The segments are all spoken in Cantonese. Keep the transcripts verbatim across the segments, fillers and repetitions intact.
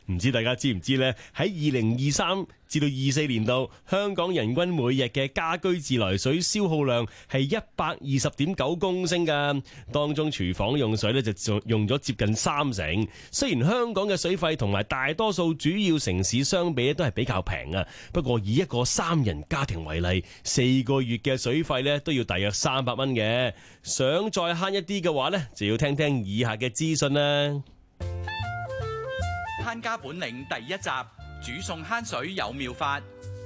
唔知大家知唔知呢？喺二零二三至到二四年度，香港人均每日嘅家居自來水消耗量係一百二十點九公升噶，當中廚房用水呢就用咗接近三成。雖然香港嘅水費同埋大多數主要城市相比都係比較平啊，不過以一個三人家庭為例，四個月嘅水費呢都要大約三百蚊嘅。想再慳一啲嘅話呢，就要聽聽以下嘅資訊啦。 慳家本領第一集，煮餸慳水有妙法。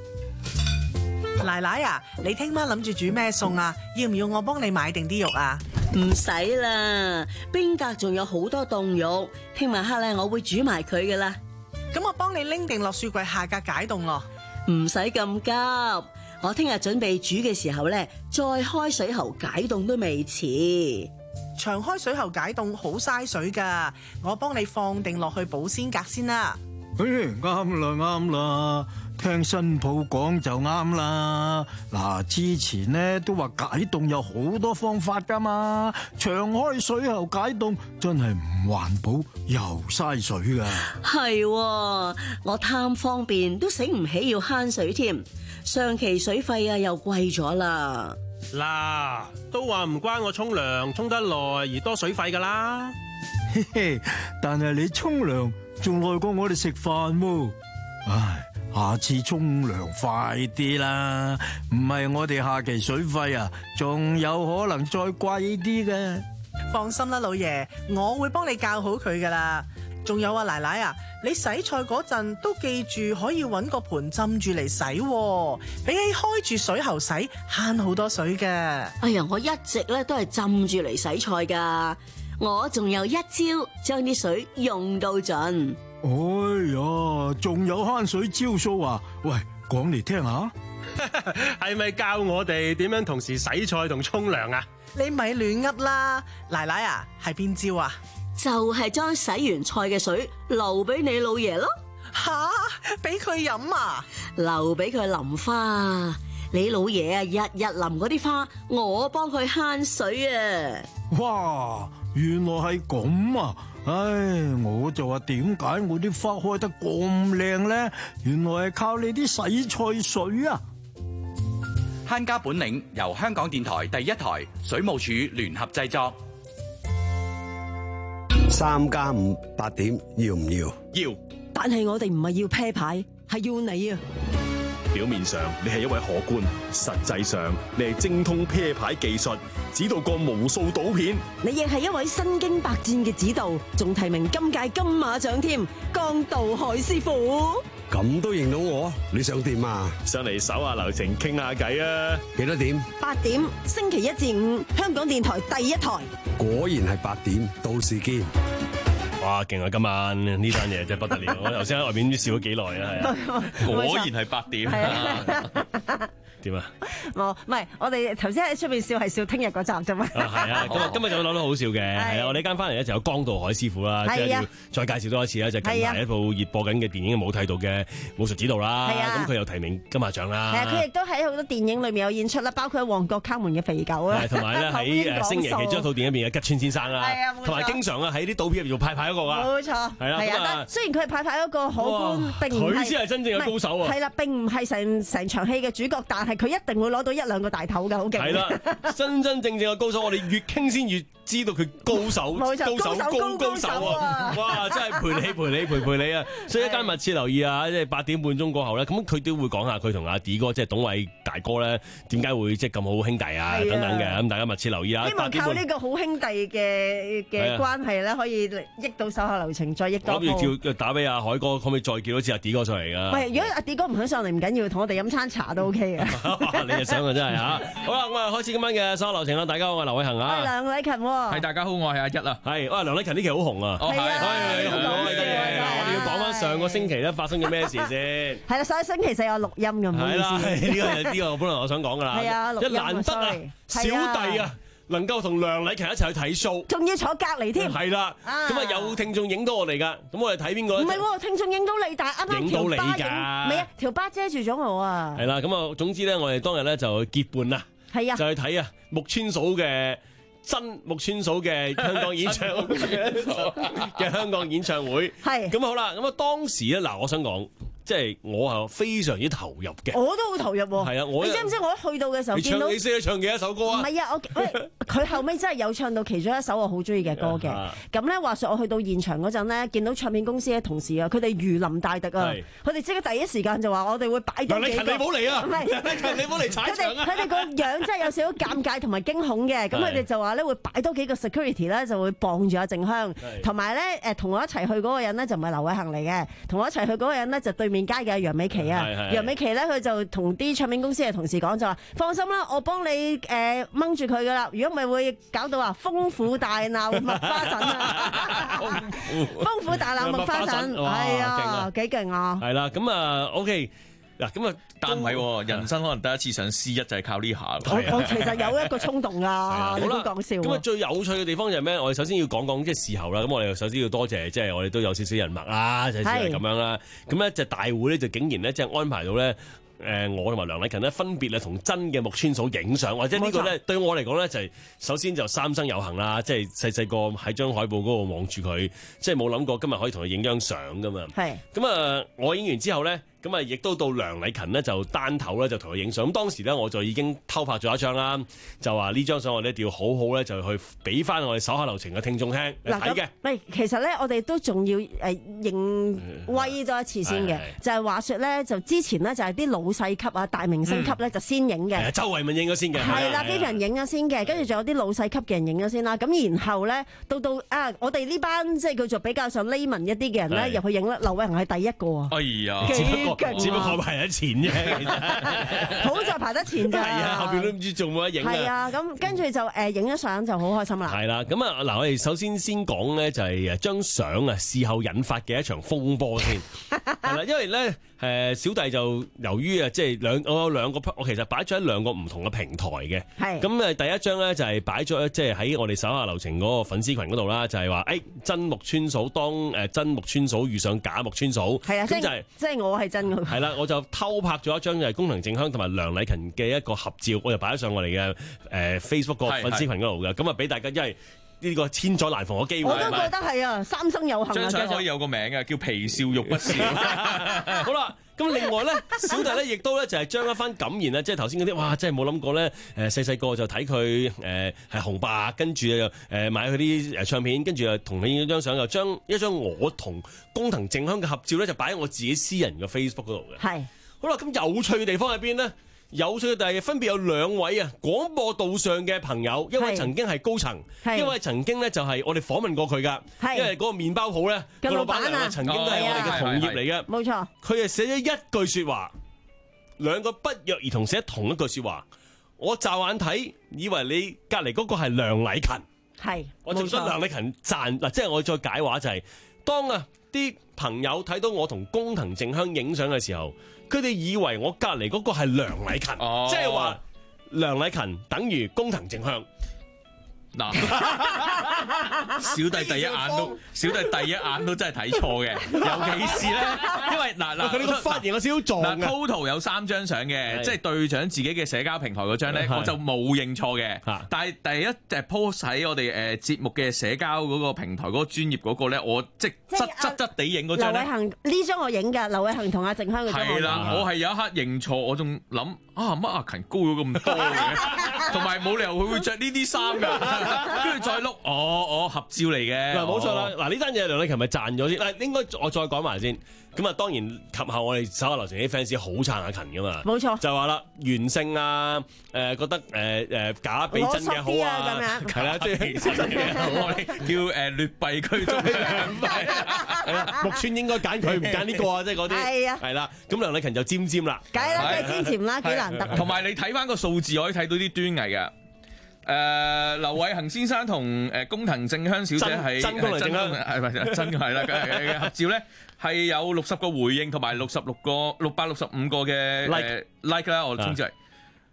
奶奶啊，你聽晚諗住煮咩餸啊？要唔要我幫你買定啲肉啊？ 唔使啦，冰格仲有好多凍肉，聽晚黑咧我會煮埋佢噶啦。 咁我幫你拎定落雪櫃下格解凍咯。 唔使咁急，我聽日準備煮嘅時候咧，再開水喉解凍都未遲。 長開水喉解凍好嘥水噶，我幫你放定落去保鮮格先啦。 誒，啱啦啱啦，聽新抱講就啱啦。嗱，之前咧都話解凍有好多方法噶嘛，長開水喉解凍真係唔環保又嘥水噶。 係，我貪方便都醒唔起要慳水添，上期水費啊又貴咗啦。 嗱，都話唔關我沖涼沖得耐而多水費噶啦。 嘿嘿，但係你沖涼仲耐過我哋食飯喎。唉，下次沖涼快啲啦，唔係我哋下期水費啊，仲有可能再貴啲嘅。 放心啦，老爺，我會幫你教好佢噶啦。仲有啊，奶奶啊，你洗菜嗰陣都記住可以搵個盆浸住嚟洗喎，比起開住水喉洗慳好多水嘅。 哎呀，我一直咧都係浸住嚟洗菜噶，我仲有一招將啲水用到盡。 哎呀，仲有慳水招數啊！喂，講嚟聽下。 係咪教我哋點樣同時洗菜同沖涼啊？ 你咪亂噏啦，奶奶啊，係邊招啊？ 就係將洗完菜嘅水留俾你老爺咯。 吓，俾佢飲啊？ 留俾佢淋花，你老爺啊日日淋嗰啲花，我幫佢慳水啊！ 哇，原來係咁啊！唉，我就話點解我啲花開得咁靚咧？原來係靠你啲洗菜水啊！ 慳家本領由香港電台第一台、水務署聯合製作。 三加五八點要唔要？ 要。 但係我哋唔係要啤牌，係要你啊！ 表面上你係一位荷官，實際上你係精通啤牌技術，指導過無數賭片。 你亦係一位身經百戰嘅指導，仲提名今屆金馬獎添，江道海師傅。 咁都認到我？你想點啊？ 上嚟手下留情，傾下偈啊！ 幾多點？ 八點，星期一至五，香港電台第一台。 果然係八點，到時見。 哇，勁啊！今晚呢單嘢真係不得了，我頭先喺外面笑咗幾耐啊！ 果然係八點。 點啊？ 冇，唔係，我哋頭先喺出邊笑係笑聽日嗰集啫嘛。 啊，係啊，今日今日就攞得好笑嘅，係啊，我哋呢間翻嚟咧就有江道海師傅啦，即係要再介紹多一次啦，就近排一部熱播緊嘅電影冇睇到嘅武術指導啦，咁佢又提名金馬獎啦。 係啊，佢亦都喺好多電影裏面有演出啦，包括喺旺角卡門嘅肥狗啦， 同埋咧喺星爺其中一套電影入邊嘅吉川先生啦，同埋經常啊喺啲賭片入邊做派牌嗰個啊。 冇錯，係啊，係啊，雖然佢係派牌嗰個可觀，並唔係佢先係真正嘅高手啊。 係啦，並唔係成成場戲嘅主角，但係佢一定會攞到一兩個大頭㗎，好勁！係啦，真真正正嘅高手，我哋越傾先越知道佢高手， 冇錯， 高手高高手啊！哇，真係陪你陪你陪陪你啊！所以一間密切留意啊，即係八點半鐘過後咧，咁佢都會講下佢同阿 D 哥，即係董偉大哥咧，點解會即係咁好兄弟啊等等嘅，咁大家密切留意啊！ 希望靠呢個好兄弟嘅嘅關係咧，可以益到手下留情，再益多鋪。 諗住叫打俾阿海哥，可唔可以再叫多次阿 D 哥上嚟噶？ 喂，如果阿 D 哥唔肯上嚟唔緊要，同我哋飲餐茶都 OK 嘅。 你就想啊，真係嚇！好啦，我哋開始今晚嘅所有流程啦。大家好，我係劉偉恒啊。 係梁禮勤喎。 係大家好，我係阿一啊。 係，哇，梁禮勤呢期好紅啊。 係啊。 係好講嘅。我哋要講翻上個星期咧發生咗咩事先。 係啦，上個星期四有錄音咁。 係啦，呢個呢個本來我想講噶啦。 係啊，錄音。 一難得啊，小弟啊，能夠同梁禮勤一齊去睇 show， 仲要坐隔離添。 係啦，咁啊有聽眾影到我哋噶，咁我哋睇邊個咧？ 唔係喎，聽眾影到你，但係啱啱條巴影，唔係啊，條巴遮住咗我啊。 係啦，咁啊，總之咧，我哋當日咧就結伴啦， 係啊， 就去睇啊木村嫂嘅真木村嫂嘅香港演唱嘅香港演唱會。 係咁好啦，咁啊當時咧嗱，我想講。即係我係非常之投入嘅， 我都好投入喎。 係啊，我你知唔知我一去到嘅時候你見到唱你識得唱幾多首歌啊？ 唔係啊，我喂佢後尾真係有唱到其中一首我好中意嘅歌嘅。咁咧話說我去到現場嗰陣咧，見到唱片公司嘅同事啊，佢哋如臨大敵啊，佢哋即刻第一時間就話我哋會擺多幾個。 你唔好嚟啊！ 唔係， 你唔好嚟踩場啊！ 佢哋佢哋個樣真係有少少尷尬同埋驚恐嘅，咁佢哋就話咧會擺多幾個 security 咧，就會傍住阿靜香，同埋咧誒同我一齊去嗰個人咧就唔係劉偉恒嚟嘅，同我一齊去嗰個人咧就對面街嘅楊美琪。啊，楊美琪咧，佢就同啲唱片公司嘅同事講就話：放心啦，我幫你誒掹住佢噶啦。如果唔係會搞到啊風虎大鬧麥花臣啊！風虎大鬧麥花臣，係啊，幾勁啊！ 係啦，咁啊 OK 嗱，咁啊， 但唔係人生可能第一次上 C 一就係靠呢下。 我我其實有一個衝動啊，你都講笑。 咁啊，最有趣嘅地方就係咩？我哋首先要講講即係事後啦。咁我哋首先要多謝，即係我哋都有少少人脈啦，就係咁樣啦。咁咧就大會咧就竟然咧即係安排到咧。誒，我同埋梁禮勤咧分別咧同真嘅木村嫂影相，或者呢個咧對我嚟講咧就係首先就三生有幸啦，即係細細個喺張海報嗰度望住佢，即係冇諗過今日可以同佢影張相噶嘛。係咁啊，我影完之後咧，咁啊亦都到梁禮勤咧就單頭咧就同佢影相。咁當時咧我就已經偷拍咗一張啦，就話呢張相我哋一定要好好咧就去俾翻我哋手下留情嘅聽眾聽嚟睇嘅。 喂，其實咧我哋都仲要誒認威咗一次先嘅，就係話説咧就之前咧就係啲老老細級啊，大明星級咧就先影嘅， 周慧敏影咗先嘅， 係啦，Vivian影咗先嘅，跟住仲有啲老細級嘅人影咗先啦。咁然後咧，到到啊，我哋呢班即係叫做比較上 layman 一啲嘅人咧，入去影啦。劉偉恒係第一個啊， 哎呀， 幾勁啊！只不過排喺前啫，其實好在排得前咋， 係啊，後邊都唔知做冇得影啊。 係啊，咁跟住就誒影咗相就好開心啦。 係啦，咁啊嗱，我哋首先先講咧就係誒張相啊事後引發嘅一場風波先，係啦，因為咧誒小弟就由於啊即係兩我有兩個我其實擺咗喺兩個唔同嘅平台嘅，係咁誒第一張咧就係擺咗即係喺我哋手下留情嗰個粉絲群嗰度啦，就係話誒真木村嫂當誒真木村嫂遇上假木村嫂，係啊，咁就係即係我係真嘅，係啦，我就偷拍咗一張就係工藤靜香同埋梁禮勤嘅一個合照，我就擺咗上我哋嘅誒 Facebook 個粉絲群嗰度嘅，咁啊俾大家因為呢個千載難逢嘅機會， 我都覺得係啊，三生有幸啊， 張相可以有個名嘅，叫皮笑肉不笑。 好啦。咁另外咧，小弟咧亦都咧就係將一番感言咧，即係頭先嗰啲，哇！真係冇諗過咧，誒細細個就睇佢誒係紅白，跟住又誒買佢啲誒唱片，跟住又同佢影咗張相，又將一張我同工藤靜香嘅合照咧，就擺喺我自己私人嘅 Facebook 嗰度嘅。係。好啦，咁有趣嘅地方喺邊呢？有趣嘅就係分別有兩位啊廣播道上嘅朋友，一位曾經係高層，一位曾經咧就係我哋訪問過佢噶，因為嗰個麵包鋪咧個老闆娘曾經都係我哋嘅同業嚟嘅，冇錯。佢係寫咗一句説話，兩個不約而同寫同一句説話，我驟眼睇以為你隔離嗰個係梁禮勤，係我就想梁禮勤讚嗱，即係我再解話就係、是、當啊啲朋友睇到我同工藤靜香影相嘅時候。佢哋以為我隔離嗰個係梁禮勤，即係話梁禮勤等於工藤靜香。嗱， 小弟第一眼都，小弟第一眼都真係睇錯嘅，尤其是咧，因為嗱嗱， 佢呢個髮型有少少撞嘅。 Total 有三張相嘅，即係對獎自己嘅社交平台嗰張咧，我就冇認錯嘅。但係第一隻 post 喺我哋誒節目嘅社交嗰個平台嗰個專頁嗰個咧，我即係側側側地影嗰張咧。 劉偉恒呢張我影㗎，劉偉恒同阿靜香嗰張我影。 係啦，我係有一刻認錯，我仲諗啊乜阿勤高咗咁多嘅，同埋冇理由佢會着呢啲衫㗎。跟住再碌，哦哦合照嚟嘅， 嗱冇錯啦，嗱呢單嘢梁禮勤咪賺咗先，嗱應該我再講埋先，咁啊當然及後我哋手下留情啲 fans 好撐阿勤噶嘛，冇錯，就話啦原性啊，誒覺得誒誒假比真嘅好啊，係啦，即係我哋叫誒劣幣驅逐良幣，係啦，木村應該揀佢唔揀呢個啊，即係嗰啲，係啊，係啦，咁梁禮勤就尖尖啦， 梗係啦，即係尖尖啦，幾難得， 同埋你睇翻個數字可以睇到啲端倪嘅。誒、呃、劉偉恒先生同誒工藤靜香小姐係真工藤靜香係咪真係啦嘅合照咧，係有六十個回應同埋六十六個六百六十五個嘅 like、呃、like 啦，我稱之為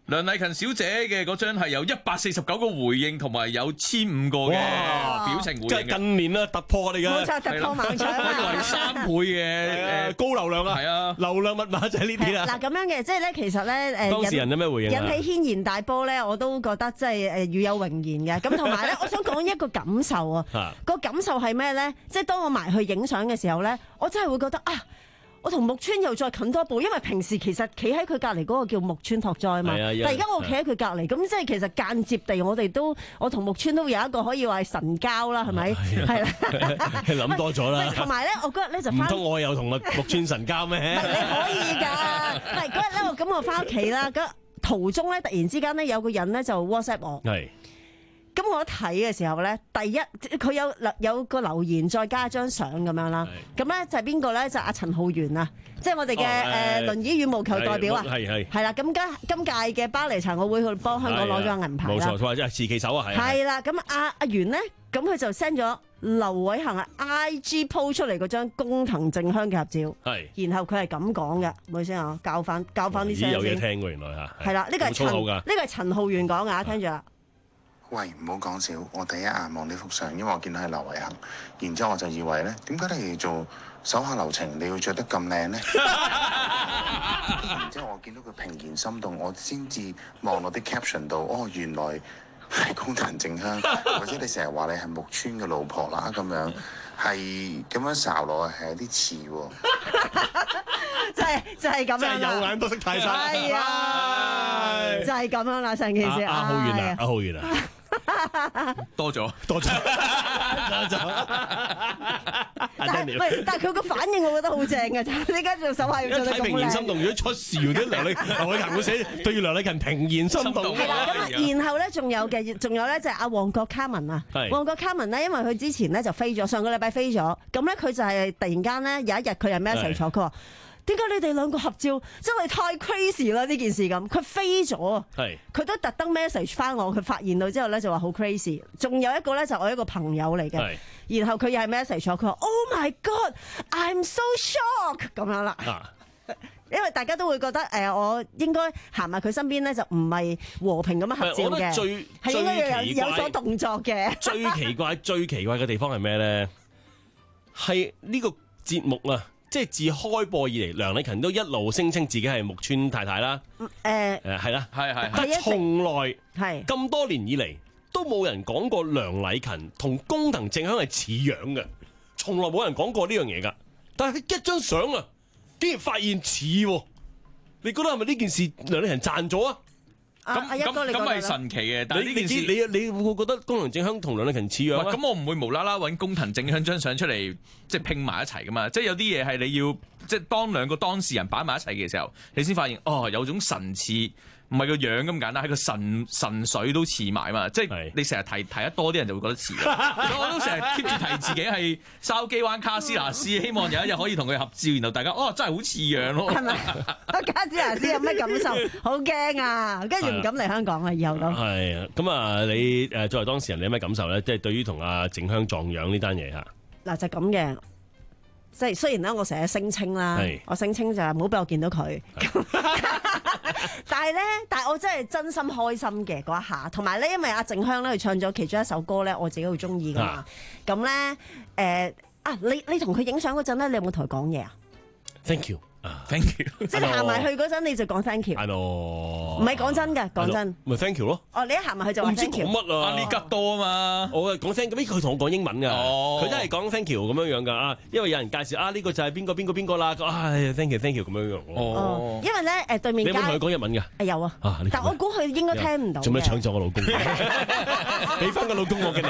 梁麗勤小姐嘅嗰張係有一百四十九個回應，同埋有千五個嘅表情回應嘅。 即係近年啦，突破我哋嘅。 冇錯，突破盲腸啊！ 係三倍嘅誒高流量啊！ 係啊， 流量密碼就係呢啲啦。 嗱咁樣嘅，即係咧，其實咧誒， 當事人有咩回應啊？ 引起軒然大波咧，我都覺得即係誒與有榮焉嘅。咁同埋咧，我想講一個感受啊。個感受係咩咧？即係當我埋去影相嘅時候咧，我真係會覺得啊！我同木村又再近多一步，因為平時其實企喺佢隔離嗰個叫木村拓哉啊嘛，但係而家我企喺佢隔離，咁即係其實間接地我哋都我同木村都有一個可以話係神交啦，係咪？係啦， 諗多咗啦。 同埋咧，我嗰日咧就翻， 唔通我有同木村神交咩？ 唔係你可以㗎，唔係嗰日咧，我咁我翻屋企啦，咁途中咧突然之間咧有個人咧就 WhatsApp 我。係。咁我一睇嘅時候咧，第一佢有有個留言，再加一張相咁樣啦。咁咧就係邊個咧？就阿陳浩源啊，即係我哋嘅誒輪椅羽毛球代表啊。係係。係啦，咁今今屆嘅巴黎殘奧會去幫香港攞咗個銀牌啦。冇錯， 或者係持旗手啊，係。係啦，咁阿阿源咧，咁佢就 send 咗劉偉恒啊 I G po 出嚟嗰張工藤靜香嘅合照。係。然後佢係咁講嘅，唔好意思啊，教翻教翻啲聲先。 有嘢聽喎，原來嚇。係啦， 呢個係陳呢個係陳浩源講嘅，聽住啦。 喂，唔好講笑，我第一眼望呢幅相，因為我見到係劉偉恒，然之後我就以為咧，點解你做手下留情，你要着得咁靚咧？然之後我見到佢平言心動，我先至望落啲 caption 度，哦，原來係工藤靜香，或者你成日話你係木村嘅老婆啦，咁樣係咁樣睄落係有啲似喎。 就係就係咁樣啦， 真係有眼都識睇晒。 係啊，就係咁樣啦，成件事。 阿浩源啊，阿浩源啊。 多咗， 多咗，多咗。 但係喂，但係佢個反應，我覺得好正嘅。你而家做手下要做得咁靚。 平言心動，如果出事，啲梁麗劉偉恒會寫對住梁麗勤平言心動。 係啦，咁然後咧仲有嘅，仲有咧就係阿旺角卡文啊。旺角卡文咧，因為佢之前咧就飛咗，上個禮拜飛咗，咁咧佢就係突然間咧有一日佢係 message 咗，佢話。點解你哋兩個合照真係太 crazy 啦？呢件事咁，佢飛咗，佢都特登 message 翻我，佢發現到之後咧就話好 crazy。仲有一個咧就我一個朋友嚟嘅，然後佢又係 message 咗，佢話 Oh my God，I'm so shocked 咁樣啦。啊、因為大家都會覺得誒、呃，我應該行埋佢身邊咧，就唔係和平咁樣合照嘅，係應該要有有所動作嘅。 最奇怪、最奇怪嘅地方係咩咧？係呢個節目啊！即係自開播以嚟，梁麗勤都一路聲稱自己係木村太太啦。誒誒係啦，係係。但係從來係咁多年以嚟都冇人講過梁麗勤同工藤靜香係似樣嘅，從來冇人講過呢樣嘢㗎。但係一張相啊，竟然發現似喎，你覺得係咪呢件事梁麗勤賺咗啊？ 咁咁咁係神奇嘅，但係呢件事你你你會唔會覺得工藤靜香同梁麗勤似樣啊？ 咁我唔會無啦啦揾工藤靜香張相出嚟，即係拼埋一齊噶嘛。即係有啲嘢係你要，即係當兩個當事人擺埋一齊嘅時候，你先發現哦，有種神似，唔係個樣咁簡單，係個神神髓都似埋嘛。即係你成日提提得多啲人就會覺得似。我都成日 keep 住提自己係筲箕灣卡斯拿斯，希望有一日可以同佢合照，然後大家哦真係好似樣咯。係咪？ 卡斯拿斯有咩感受？好驚啊！跟住唔敢嚟香港啦，以後都係啊。咁啊，你誒作為當事人，你有咩感受咧？即係對於同阿靜香撞樣呢單嘢嚇。 嗱就咁嘅。即係雖然咧，我成日聲稱啦，我聲稱就係唔好俾我見到佢。但係咧，但係我真係真心開心嘅嗰一下，同埋咧，因為阿靜香咧佢唱咗其中一首歌咧，我自己好中意噶嘛。咁咧，誒啊，你你同佢影相嗰陣咧，你有冇同佢講嘢啊 ？Thank you。Thank you， 即係你行埋去嗰陣你就講 thank you，唔係講真嘅，講真， 咪 thank you 咯。 哦，你一行埋去就話 thank you， 唔知講乜啊？ 阿呢吉多啊嘛， 我講 thank you，佢同我講英文㗎，佢真係講 thank you 咁樣樣㗎啊！因為有人介紹啊，呢個就係邊個邊個邊個啦，唉 thank you thank you 咁樣樣。哦， 因為咧誒對面街， 你有冇同佢講日文㗎？ 誒有啊，但我估佢應該聽唔到。 做咩搶咗我老公？俾翻個老公我嘅你。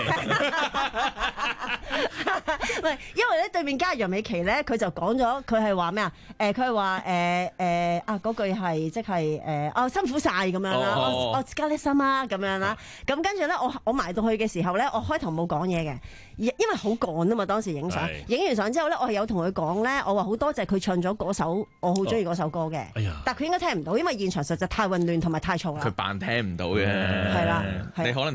唔係，因為咧對面街楊美琪咧，佢就講咗，佢係話咩啊？誒，佢係話誒。誒啊！嗰句係即係誒哦辛苦晒咁樣啦，我我加啲心啊咁樣啦。咁跟住咧，我我埋到去嘅時候咧，我開頭冇講嘢嘅，因為好趕啊嘛。當時影相，影完相之後咧，我係有同佢講咧，我話好多謝佢唱咗嗰首我好中意嗰首歌嘅。哎呀！但係佢應該聽唔到，因為現場實在太混亂同埋太嘈啦。 佢扮聽唔到嘅， 係啦。 你可能同佢講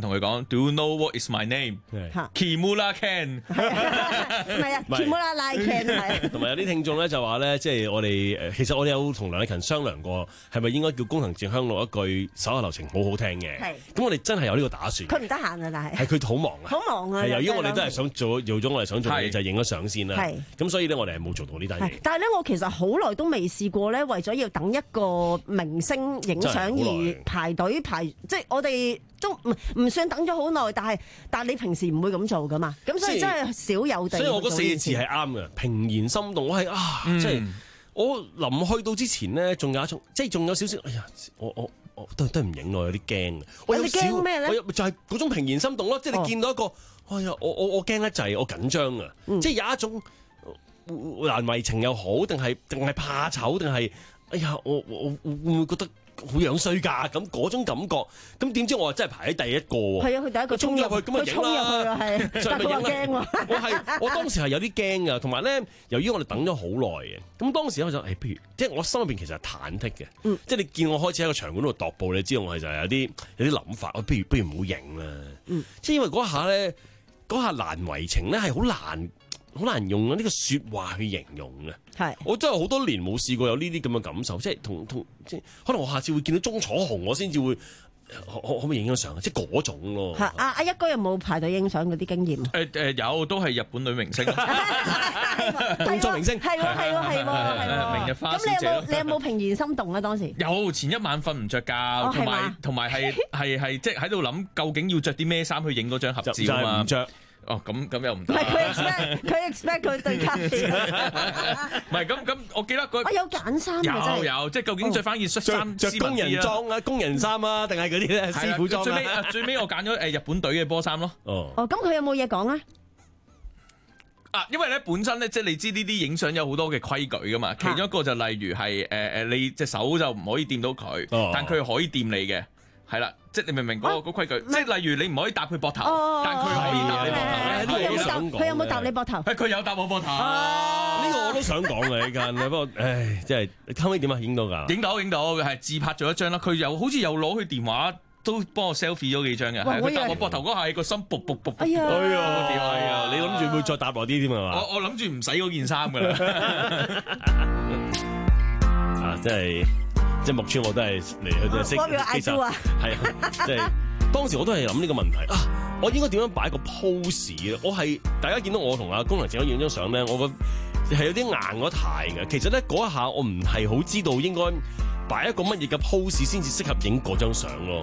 Do you know what is my name？Kimura Ken 唔係啊，Kimura Like Ken 係。 同埋有啲聽眾咧就話咧，即係我哋誒，其實我哋有同梁禮勤商量過，係咪應該叫工藤靜香錄一句手下留情好好聽嘅？係。咁我哋真係有呢個打算。 佢唔得閒啊，但係。係佢好忙啊。 好忙啊！ 係由於我哋都係想做做咗我哋想做嘅嘢，就係影咗相先啦。係。咁所以咧，我哋係冇做到呢單嘢。 但係咧，我其實好耐都未試過咧，為咗要等一個明星影相而排隊排，即係我哋都唔唔算等咗好耐，但係但係你平時唔會咁做噶嘛，咁所以真係少有地。 所以我嗰四個字係啱嘅，平然心動。我係啊，即係我臨去到之前咧，仲有一種，即係仲有少少，哎呀，我我我都都唔影咯，有啲驚。我有少驚咩咧？我就係嗰種平然心動咯，即係你見到一個，哎呀，我我我驚得滯，我緊張啊，即係有一種難為情又好，定係定係怕醜，定係哎呀，我我會唔會覺得好樣衰㗎？咁嗰種感覺，咁點知我真係排喺第一個喎。係啊，佢第一個衝入去，咁啊影啦。係，但係佢話驚喎。我係我當時係有啲驚㗎，同埋咧，由於我哋等咗好耐嘅，咁當時我就誒，不如即係我心入邊其實係忐忑嘅。嗯、即係你見我開始喺個場館度踱步，你知道我係就係有啲有啲諗法。我不如不如唔好影啦。嗯、即係因為嗰下咧，嗰下難為情咧係好難。好難用呢個説話去形容嘅，係我真係好多年冇試過有呢啲咁嘅感受，即係同同即係可能我下次會見到鐘楚紅，我先至會可可唔可以影張相，即係嗰種咯。係阿阿一哥有冇排隊影相嗰啲經驗？誒誒有，都係日本女明星，動作明星，係喎係喎係喎，明日花小姐。咁你有冇你有冇平然心動啊？當時有，前一晚瞓唔着覺，同埋同埋係係係即係喺度諗究竟要着啲咩衫去影嗰張合照啊嘛？唔着。哦，咁咁又唔得。唔係佢 expect 佢 expect 佢對卡片。唔係咁咁，我記得嗰我有揀衫嘅有有，即係究竟着翻件恤衫，着工人裝啊，工人衫啊，定係嗰啲咧師傅裝啊？最尾最尾我揀咗誒日本隊嘅波衫咯。哦。哦，咁佢有冇嘢講啊？啊，因為咧本身咧，即係你知呢啲影相有好多嘅規矩噶嘛，其中一個就例如係誒誒，你隻手就唔可以掂到佢，但佢可以掂你嘅。係啦，即係你明唔明嗰個規矩？即係例如你唔可以搭佢膊頭，但佢可以搭你膊頭。佢有冇搭你膊頭？佢有搭我膊頭。呢個我都想講嘅呢間，不過唉，即係後尾點啊？影到㗎？影到影到，係自拍咗一張啦。佢又好似又攞佢電話都幫我 selfie 咗幾張嘅。佢搭我膊頭嗰下，個心卜卜卜卜。哎呀！哎呀！你諗住會再搭落啲添啊嘛？我我諗住唔使嗰件衫㗎啦。啊，真係〜即係木村我都係嚟去都係識，其實係啊，即係當時我都係諗呢個問題啊，我應該點樣擺個 pose 咧？我係大家見到我同阿工藤靜香影張相咧，我個係有啲硬嗰態嘅。其實咧嗰一下我唔係好知道應該擺一個乜嘢嘅 pose 先至適合影嗰張相咯。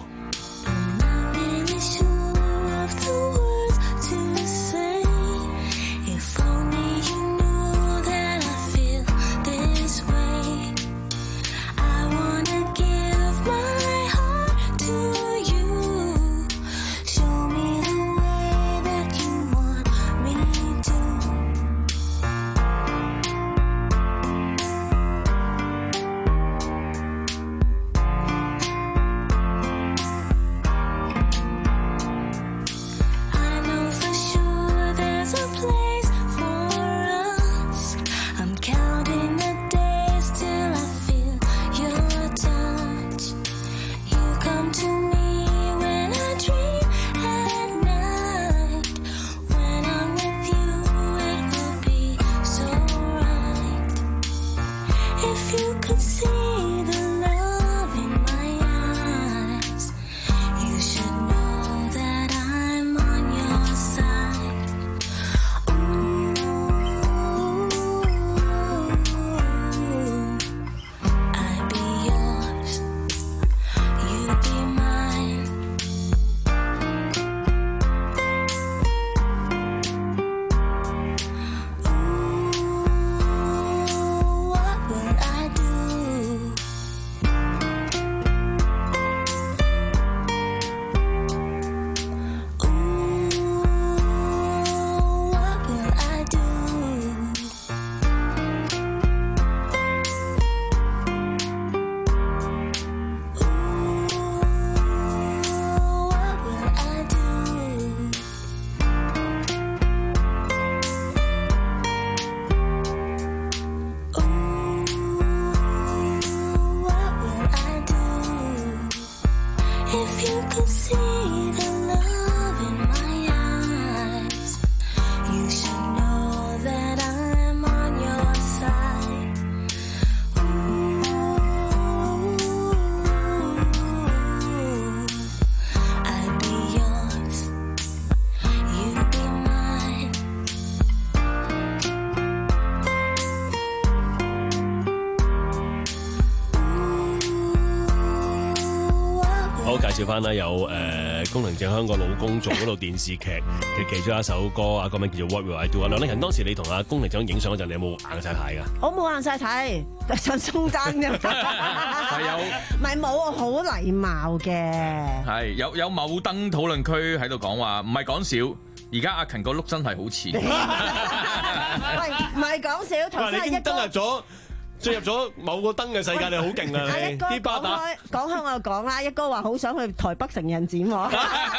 我介紹翻啦，有誒、呃、宮廷正香港老公做嗰套電視劇嘅其中一首歌啊，歌名叫做 What Will I Do 啊。梁麗勤，當時你同阿宮廷正影相嗰陣，你有冇硬晒太㗎？ 我冇硬晒太，想鬆踭啫。 係有， 唔係冇，我好禮貌嘅。 係有有某燈討論區喺度講話，唔係講笑。而家阿勤個碌真係好似， 喂，唔係講笑，頭先係一登入咗。進入咗某個燈嘅世界，你好勁啊！你啲巴打講開我就講啦，一哥話好想去台北成人展喎。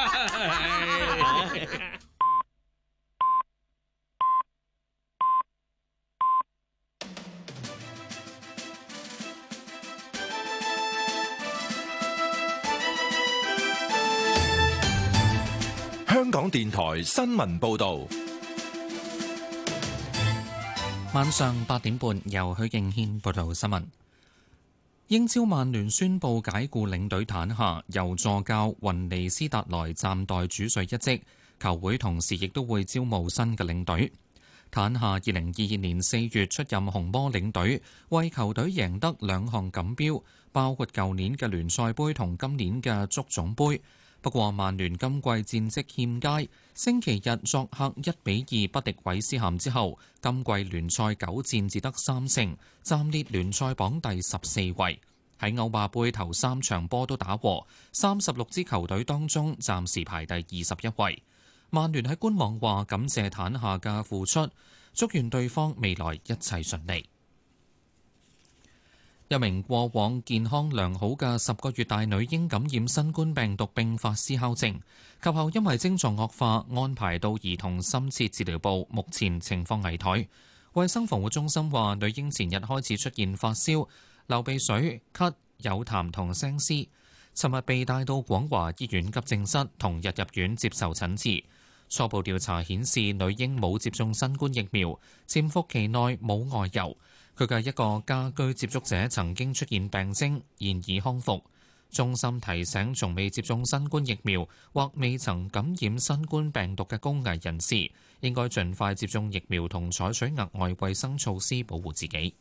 香港電台新聞報導。 晚上八點半，由許敬軒報道新聞。英超曼聯宣布解雇領隊坦夏，由助教雲尼斯達萊暫代主帥一職。球會同時亦都會招募新嘅領隊。坦夏二零二二年四月出任紅魔領隊，為球隊贏得兩項錦標，包括舊年嘅聯賽杯同今年嘅足總杯。不過曼聯今季戰績欠佳，星期日作客一比二不敵韋斯咸之後，今季聯賽九戰只得三勝，暫列聯賽榜第十四位。喺歐霸杯頭三場波都打和，三十六支球隊當中暫時排第二十一位。曼聯喺官網話感謝坦夏嘅付出，祝願對方未來一切順利。一名過往健康良好嘅十個月大女嬰感染新冠病毒並發思考症，及後因為症狀惡化，安排到兒童深切治療部，目前情況危殆。衛生防護中心話，女嬰前日開始出現發燒、流鼻水、咳、有痰同聲嘶，尋日被帶到廣華醫院急症室，同日入院接受診治。初步調查顯示，女嬰冇接種新冠疫苗，潛伏期內冇外遊。佢嘅一個家居接觸者曾經出現病徵，現已康復。中心提醒從未接種新冠疫苗或未曾感染新冠病毒嘅高危人士，應該盡快接種疫苗同採取額外衛生措施保護自己。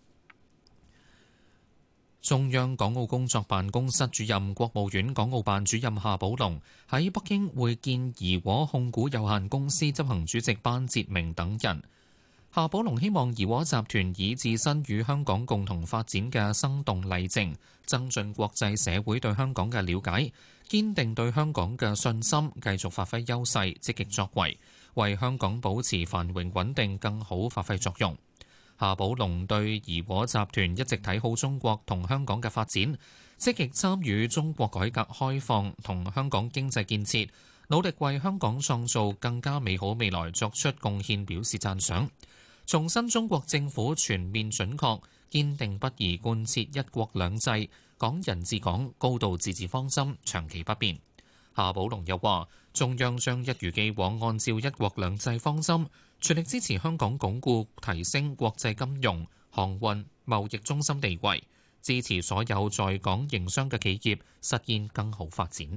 中央港澳工作辦公室主任、國務院港澳辦主任夏寶龍喺北京會見怡和控股有限公司執行主席班哲明等人。夏寶龍希望怡和集團以自身與香港共同發展嘅生動例證，增進國際社會對香港嘅了解，堅定對香港嘅信心，繼續發揮優勢，積極作為，為香港保持繁榮穩定更好發揮作用。夏寶龍對怡和集團一直睇好中國同香港嘅發展，積極參與中國改革開放同香港經濟建設，努力為香港創造更加美好未來作出貢獻，表示讚賞。重申中國政府全面準確、堅定不移貫徹一國兩制、港人治港、高度自治方針，長期不變。夏寶龍又話，中央將一如既往按照一國兩制方針，全力支持香港鞏固提升國際金融、航運、貿易中心地位，支持所有在港營商嘅企業實現更好發展。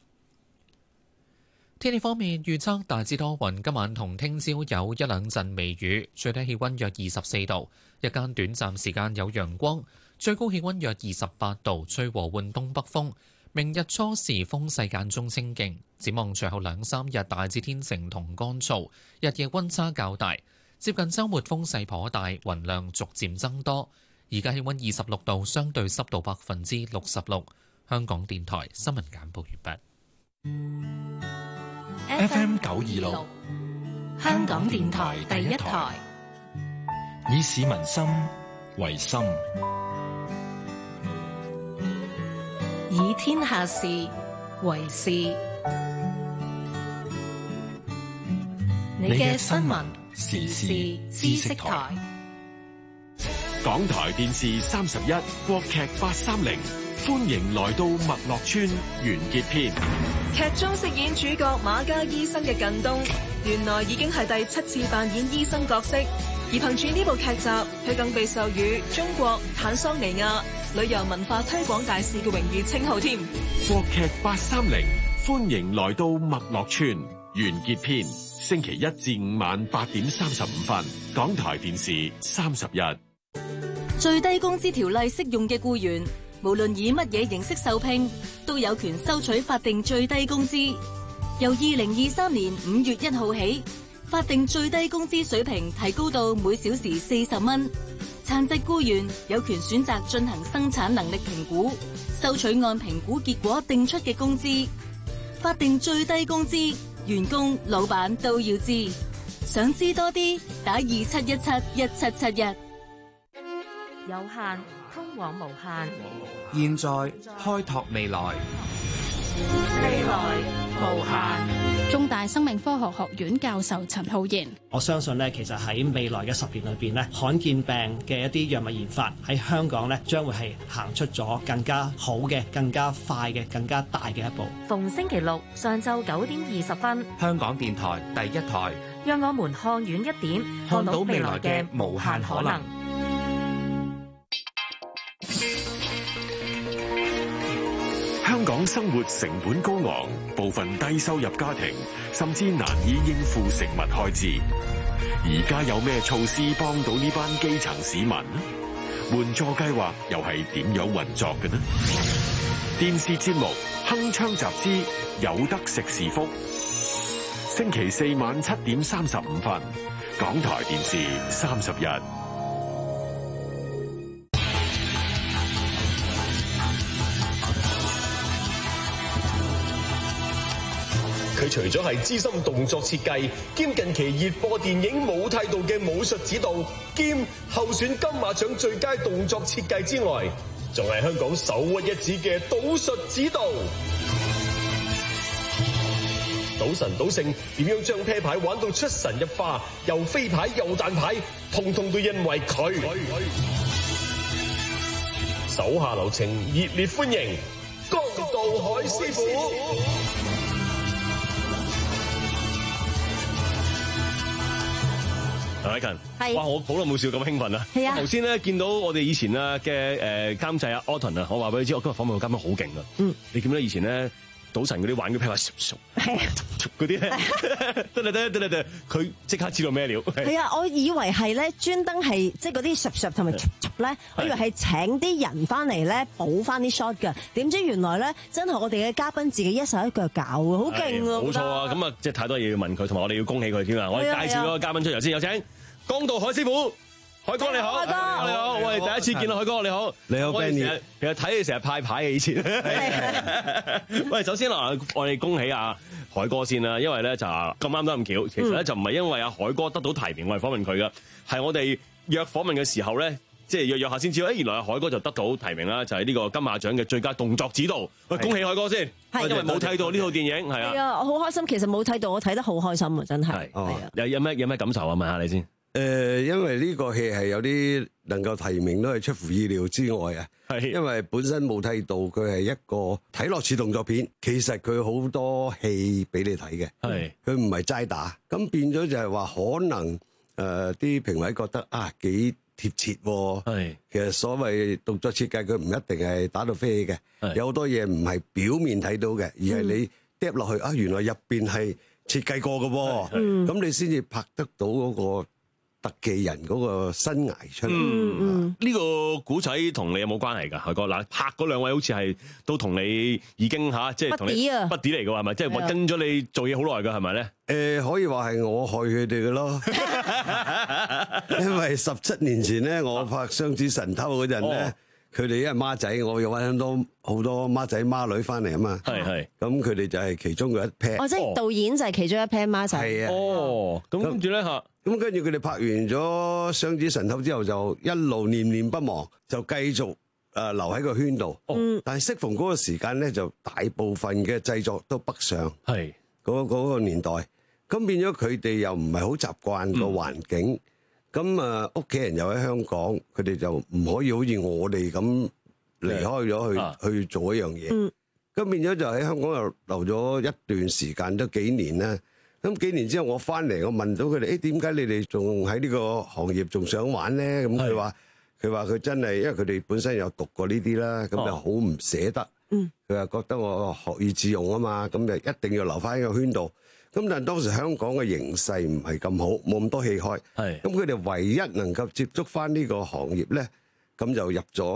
天氣方面預測大致多雲，今晚同聽朝有一兩陣微雨，最低氣溫約二十四度，日間短暫時間有陽光，最高氣溫約二十八度，吹和緩東北風。明日初時風勢間中清勁，展望隨後兩三日大致天晴同乾燥，日夜溫差較大，接近週末風勢頗大，雲量逐漸增多。而家氣溫二十六度，相對濕度百分之六十六。香港電台新聞簡報完畢。 F M 九二六， 香港電台第一台， 以市民心為心， 以天下事為事。你嘅新聞時事知識台， 港台電視三十一，國劇八三零。歡迎來到麥樂村完結篇。 劇中飾演主角馬家醫生嘅靳東，原來已經係第七次扮演醫生角色，而憑住呢部劇集，佢更被授予中國坦桑尼亞旅遊文化推廣大使嘅榮譽稱號添。 國劇八三零，歡迎來到麥樂村完結篇，星期一至五晚八點三十五分，港台電視三十一。 最低工資條例適用嘅僱員， 無論以乜嘢形式受聘，都有權收取法定最低工資。由二零二三年五月一號起，法定最低工資水平提高到每小時四十蚊。殘疾僱員有權選擇進行生產能力評估，收取按評估結果定出嘅工資。法定最低工資，員工、老闆都要知。想知多啲，打二七一七一七七一。 有限通往無限， 現在開拓未來， 未來無限。 中大生命科學學院教授陳浩然： 我相信咧，其實喺未來嘅十年裏邊咧，罕見病嘅一啲藥物研發喺香港咧，將會係行出咗更加好嘅、更加快嘅、更加大嘅一步。 逢星期六上晝九點二十分， 香港電台第一台， 讓我們看遠一點，看到未來嘅無限可能。 香港生活成本高昂，部分低收入家庭甚至難以應付食物開支。而家有咩措施幫到呢班基層市民？援助計劃又係點樣運作嘅呢？電視節目《鏗鏘集資》有得食是福，星期四晚七點三十五分，港台電視三十日。 佢除咗係資深動作設計兼近期熱播電影冇態度嘅武術指導兼候選金馬獎最佳動作設計之外，仲係香港首屈一指嘅賭術指導。賭神賭聖點樣將啤牌玩到出神入化，又飛牌又彈牌，通通都因為佢。手下留情，熱烈歡迎江道海師傅。陳凱芹，哇！我好耐冇笑咁興奮啦。係啊，頭先咧見到我哋以前啊嘅誒監製阿 Autumn 啊，我話俾你知，我今日訪問個監製好勁啊。嗯，你見到以前咧賭神嗰啲玩嘅譬如話嗰啲咧，得啦得啦得啦得啦，佢即刻知道咩料。 係啊，我以為係咧專登係即係嗰啲 shop shop 同埋咧，我以為係請啲人翻嚟咧補翻啲 shot 㗎，點知原來咧真係我哋嘅嘉賓自己一手一腳搞嘅，好勁啊！ 冇錯啊，咁啊即係太多嘢要問佢，同埋我哋要恭喜佢添啊！我哋介紹嗰個嘉賓出嚟先，有請江道海師傅。海哥你好，海哥你好，我哋第一次見到海哥你好， 你好 Benny， 其實睇你成日派牌嘅以前。喂，首先嗱，我哋恭喜阿海哥先啦，因為咧就咁啱得咁巧，其實咧就唔係因為阿海哥得到提名我哋訪問佢噶，係我哋約訪問嘅時候咧，即係約約下先知道，誒原來阿海哥就得到提名啦，就係呢個金馬獎嘅最佳動作指導。喂，恭喜海哥先，因為冇睇到呢套電影，係啊。 係啊，我好開心，其實冇睇到，我睇得好開心啊，真係。係啊。 有有咩有咩感受啊？問下你先。 誒、呃，因為呢個戲係有啲能夠提名都係出乎意料之外啊！係，因為本身冇睇到佢係一個睇落似動作片，其實佢好多戲俾你睇嘅。係，佢唔係齋打，咁變咗就係話可能誒啲、呃、評委覺得啊幾貼切喎。係，其實所謂動作設計佢唔一定係打到飛起嘅，有好多嘢唔係表面睇到嘅，而係你嗒落去啊，原來入邊係設計過嘅喎。嗯，咁你先至拍得到嗰、嗰個特技人嗰個生涯出嚟。 嗯嗯，呢個古仔同你有冇關係㗎？海哥嗱，拍嗰兩位好似係都同你已經嚇，即係同你筆底嚟㗎係咪？即係跟咗你做嘢好耐㗎係咪咧？ 誒，可以話係我害佢哋嘅咯。因為十七年前咧，我拍《雙子神偷》嗰陣咧，佢哋因為孖仔，我又揾多好多孖仔孖女翻嚟啊嘛。係係。咁佢哋就係其中嘅一 pair。 哦，即係導演就係其中一 pair 孖仔。係啊。哦，咁跟住咧嚇。 咁跟住佢哋拍完咗《雙子神偷》之後，就一路念念不忘，就繼續誒留喺個圈度。嗯，但係適逢嗰個時間咧，就大部分嘅製作都北上，係嗰嗰個年代，咁變咗佢哋又唔係好習慣個環境。咁啊，屋企人又喺香港，佢哋就唔可以好似我哋咁離開咗去、啊、去做一樣嘢。咁、嗯、變咗就喺香港又留咗一段時間，都幾年啦。咁幾年之後我翻嚟，我問到佢哋，誒點解你哋仲喺呢個行業仲想玩咧？咁佢話佢話佢真係，因為佢哋本身有讀過呢啲啦，咁就好唔捨得。嗯，佢話覺得我學以致用啊嘛，咁就一定要留翻喺個圈度。咁但係當時香港嘅形勢唔係咁好，冇咁多戲開。係，咁佢哋唯一能夠接觸翻呢個行業咧，咁就入咗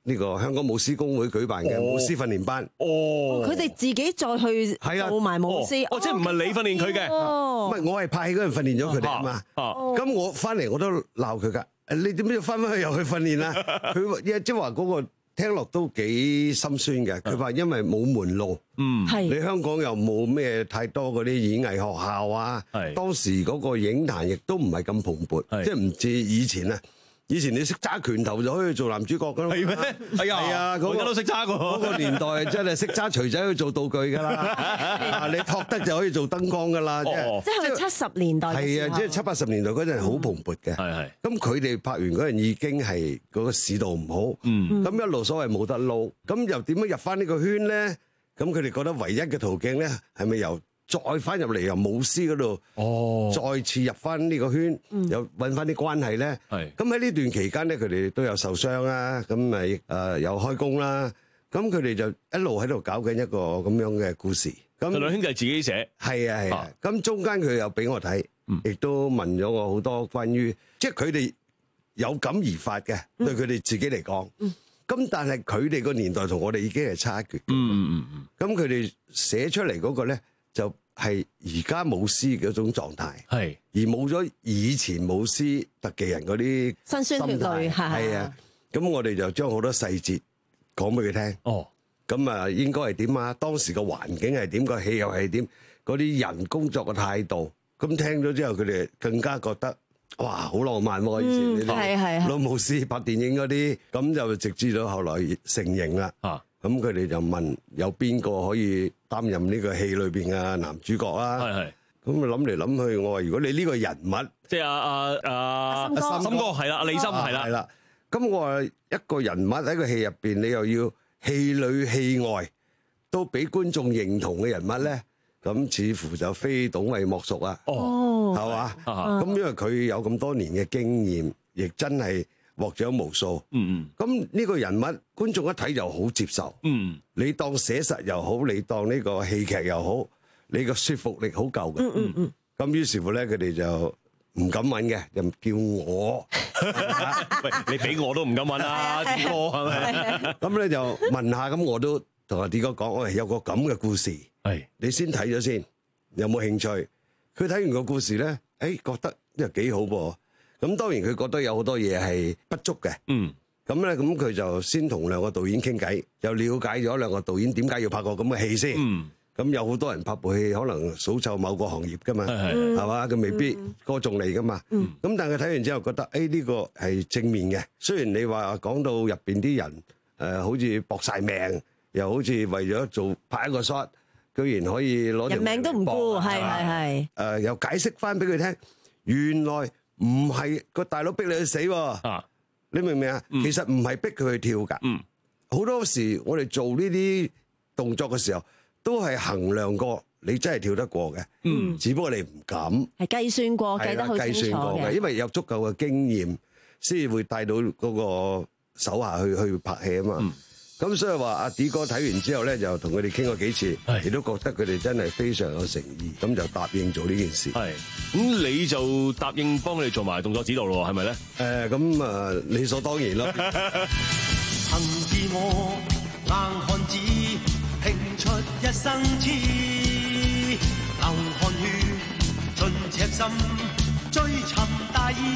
呢個香港舞獅公會舉辦嘅舞獅訓練班。 哦， 佢哋自己再去係啊做埋舞獅。 哦，即係唔係你訓練佢嘅？ 哦， 唔係我係派嗰人訓練咗佢哋啊嘛。咁我翻嚟我都鬧佢㗎。你點解要翻返去又去訓練啊？佢即係話嗰個聽落都幾心酸嘅。佢話因為冇門路， 嗯， 你香港又冇咩太多嗰啲演藝學校啊。當時嗰個影壇亦都唔係咁蓬勃，即係唔似以前啊。以前你識揸拳頭就可以做男主角噶啦， 係咩？係啊， 係啊， 我而家都識揸㗎。 嗰個年代真係識揸錘仔去做道具㗎啦，你托得就可以做燈光㗎啦，即係即係七十年代嘅時候。 係啊，即係七八十年代嗰陣好蓬勃嘅。 係係。 咁佢哋拍完嗰陣已經係嗰個市道唔好，嗯，咁一路所謂冇得撈，咁又點樣入翻呢個圈咧？咁佢哋覺得唯一嘅途徑咧，係咪由再翻入嚟由舞獅嗰度，哦，再次入翻呢個圈，又揾翻啲關係咧。係。咁喺呢段期間咧，佢哋都有受傷啦，咁咪誒又開工啦。咁佢哋就一路喺度搞緊一個咁樣嘅故事。咁兩兄弟自己寫。 係啊係啊。咁中間佢又俾我睇，亦都問咗我好多關於，即係佢哋有感而發嘅，對佢哋自己嚟講。咁但係佢哋個年代同我哋已經係差一橛。嗯嗯嗯。咁佢哋寫出嚟嗰個咧，就係而家舞獅嗰種狀態，係而冇咗以前舞獅特技人嗰啲辛酸血淚， 係啊。咁我哋就將好多細節講俾佢聽。哦，咁啊應該係點啊？當時個環境係點？個氣候係點？嗰啲人工作嘅態度。咁聽咗之後，佢哋更加覺得哇，好浪漫喎！以前呢啲老舞獅拍電影嗰啲，咁就直至到後來成型啦。啊！咁佢哋就問有邊個可以擔任呢個戲裏邊嘅男主角啊？係係。咁啊諗嚟諗去，我話如果你呢個人物， 即係阿阿阿阿森哥係啦，阿李森係啦， 係啦。咁我話一個人物喺個戲入邊，你又要戲裏戲外都俾觀眾認同嘅人物咧，咁似乎就非董偉莫屬啊。哦，係嘛？咁因為佢有咁多年嘅經驗，亦真係獲獎無數。嗯嗯。咁呢個人物，觀眾一睇就好接受。嗯。你當寫實又好，你當呢個戲劇又好，你個說服力好夠嘅。嗯嗯嗯。咁於是乎咧，佢哋就唔敢揾嘅，就叫我。 喂，你俾我都唔敢揾啦，啲哥係咪？ 咁咧就問下，咁我都同阿啲哥講，我係有個咁嘅故事。係。你先睇咗先，有冇興趣？佢睇完個故事咧，誒覺得呢個幾好噃。咁當然佢覺得有好多嘢係不足嘅。嗯。咁咧，咁佢就先同兩個導演傾偈，又了解咗兩個導演點解要拍個咁嘅戲先。嗯。咁有好多人拍部戲，可能數臭某個行業噶嘛，係嘛？佢未必歌頌你噶嘛。嗯。咁但係佢睇完之後覺得，誒呢個係正面嘅。雖然你話講到入邊啲人誒，好似搏晒命，又好似為咗做拍一個 shot，居然可以攞條人命都唔顧，係係係。 誒，又解釋翻俾佢聽，原來唔係個大佬逼你去死喎。啊！你明唔明啊？其實唔係逼佢去跳㗎。嗯。好多時我哋做呢啲動作嘅時候，都係衡量過你真係跳得過嘅。嗯。只不過你唔敢。係計算過，計得好清楚嘅。計算過嘅，因為有足夠嘅經驗，先至會帶到嗰個手下去去拍戲啊嘛。嗯。咁所以話阿 D 哥睇完之後咧，就同佢哋傾過幾次，亦都覺得佢哋真係非常有誠意，咁就答應做呢件事。 係，咁你就答應幫佢哋做埋動作指導咯，係咪咧？ 誒，咁啊，理所當然咯。 曾自我硬漢子，拼出一生痴，流汗血盡赤心，追尋大義，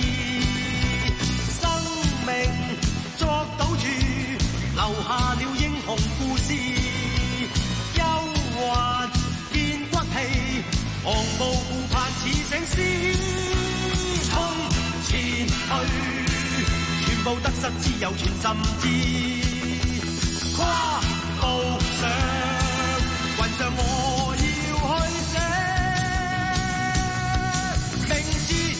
生命作賭注。留下了英雄故事，憂患變骨氣，昂步顧盼似醒獅，衝前去，全部得失只有全心知，跨步上雲上我要去寫明知。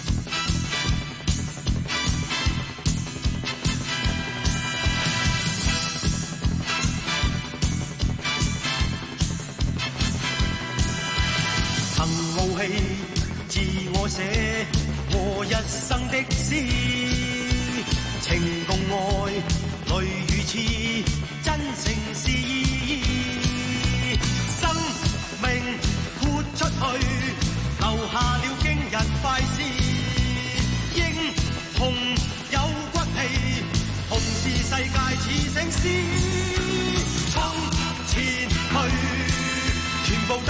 自我寫我一生的詩，情共愛，淚與痴，真誠是意，生命豁出去，留下了驚人快事，英雄有骨氣，同是世界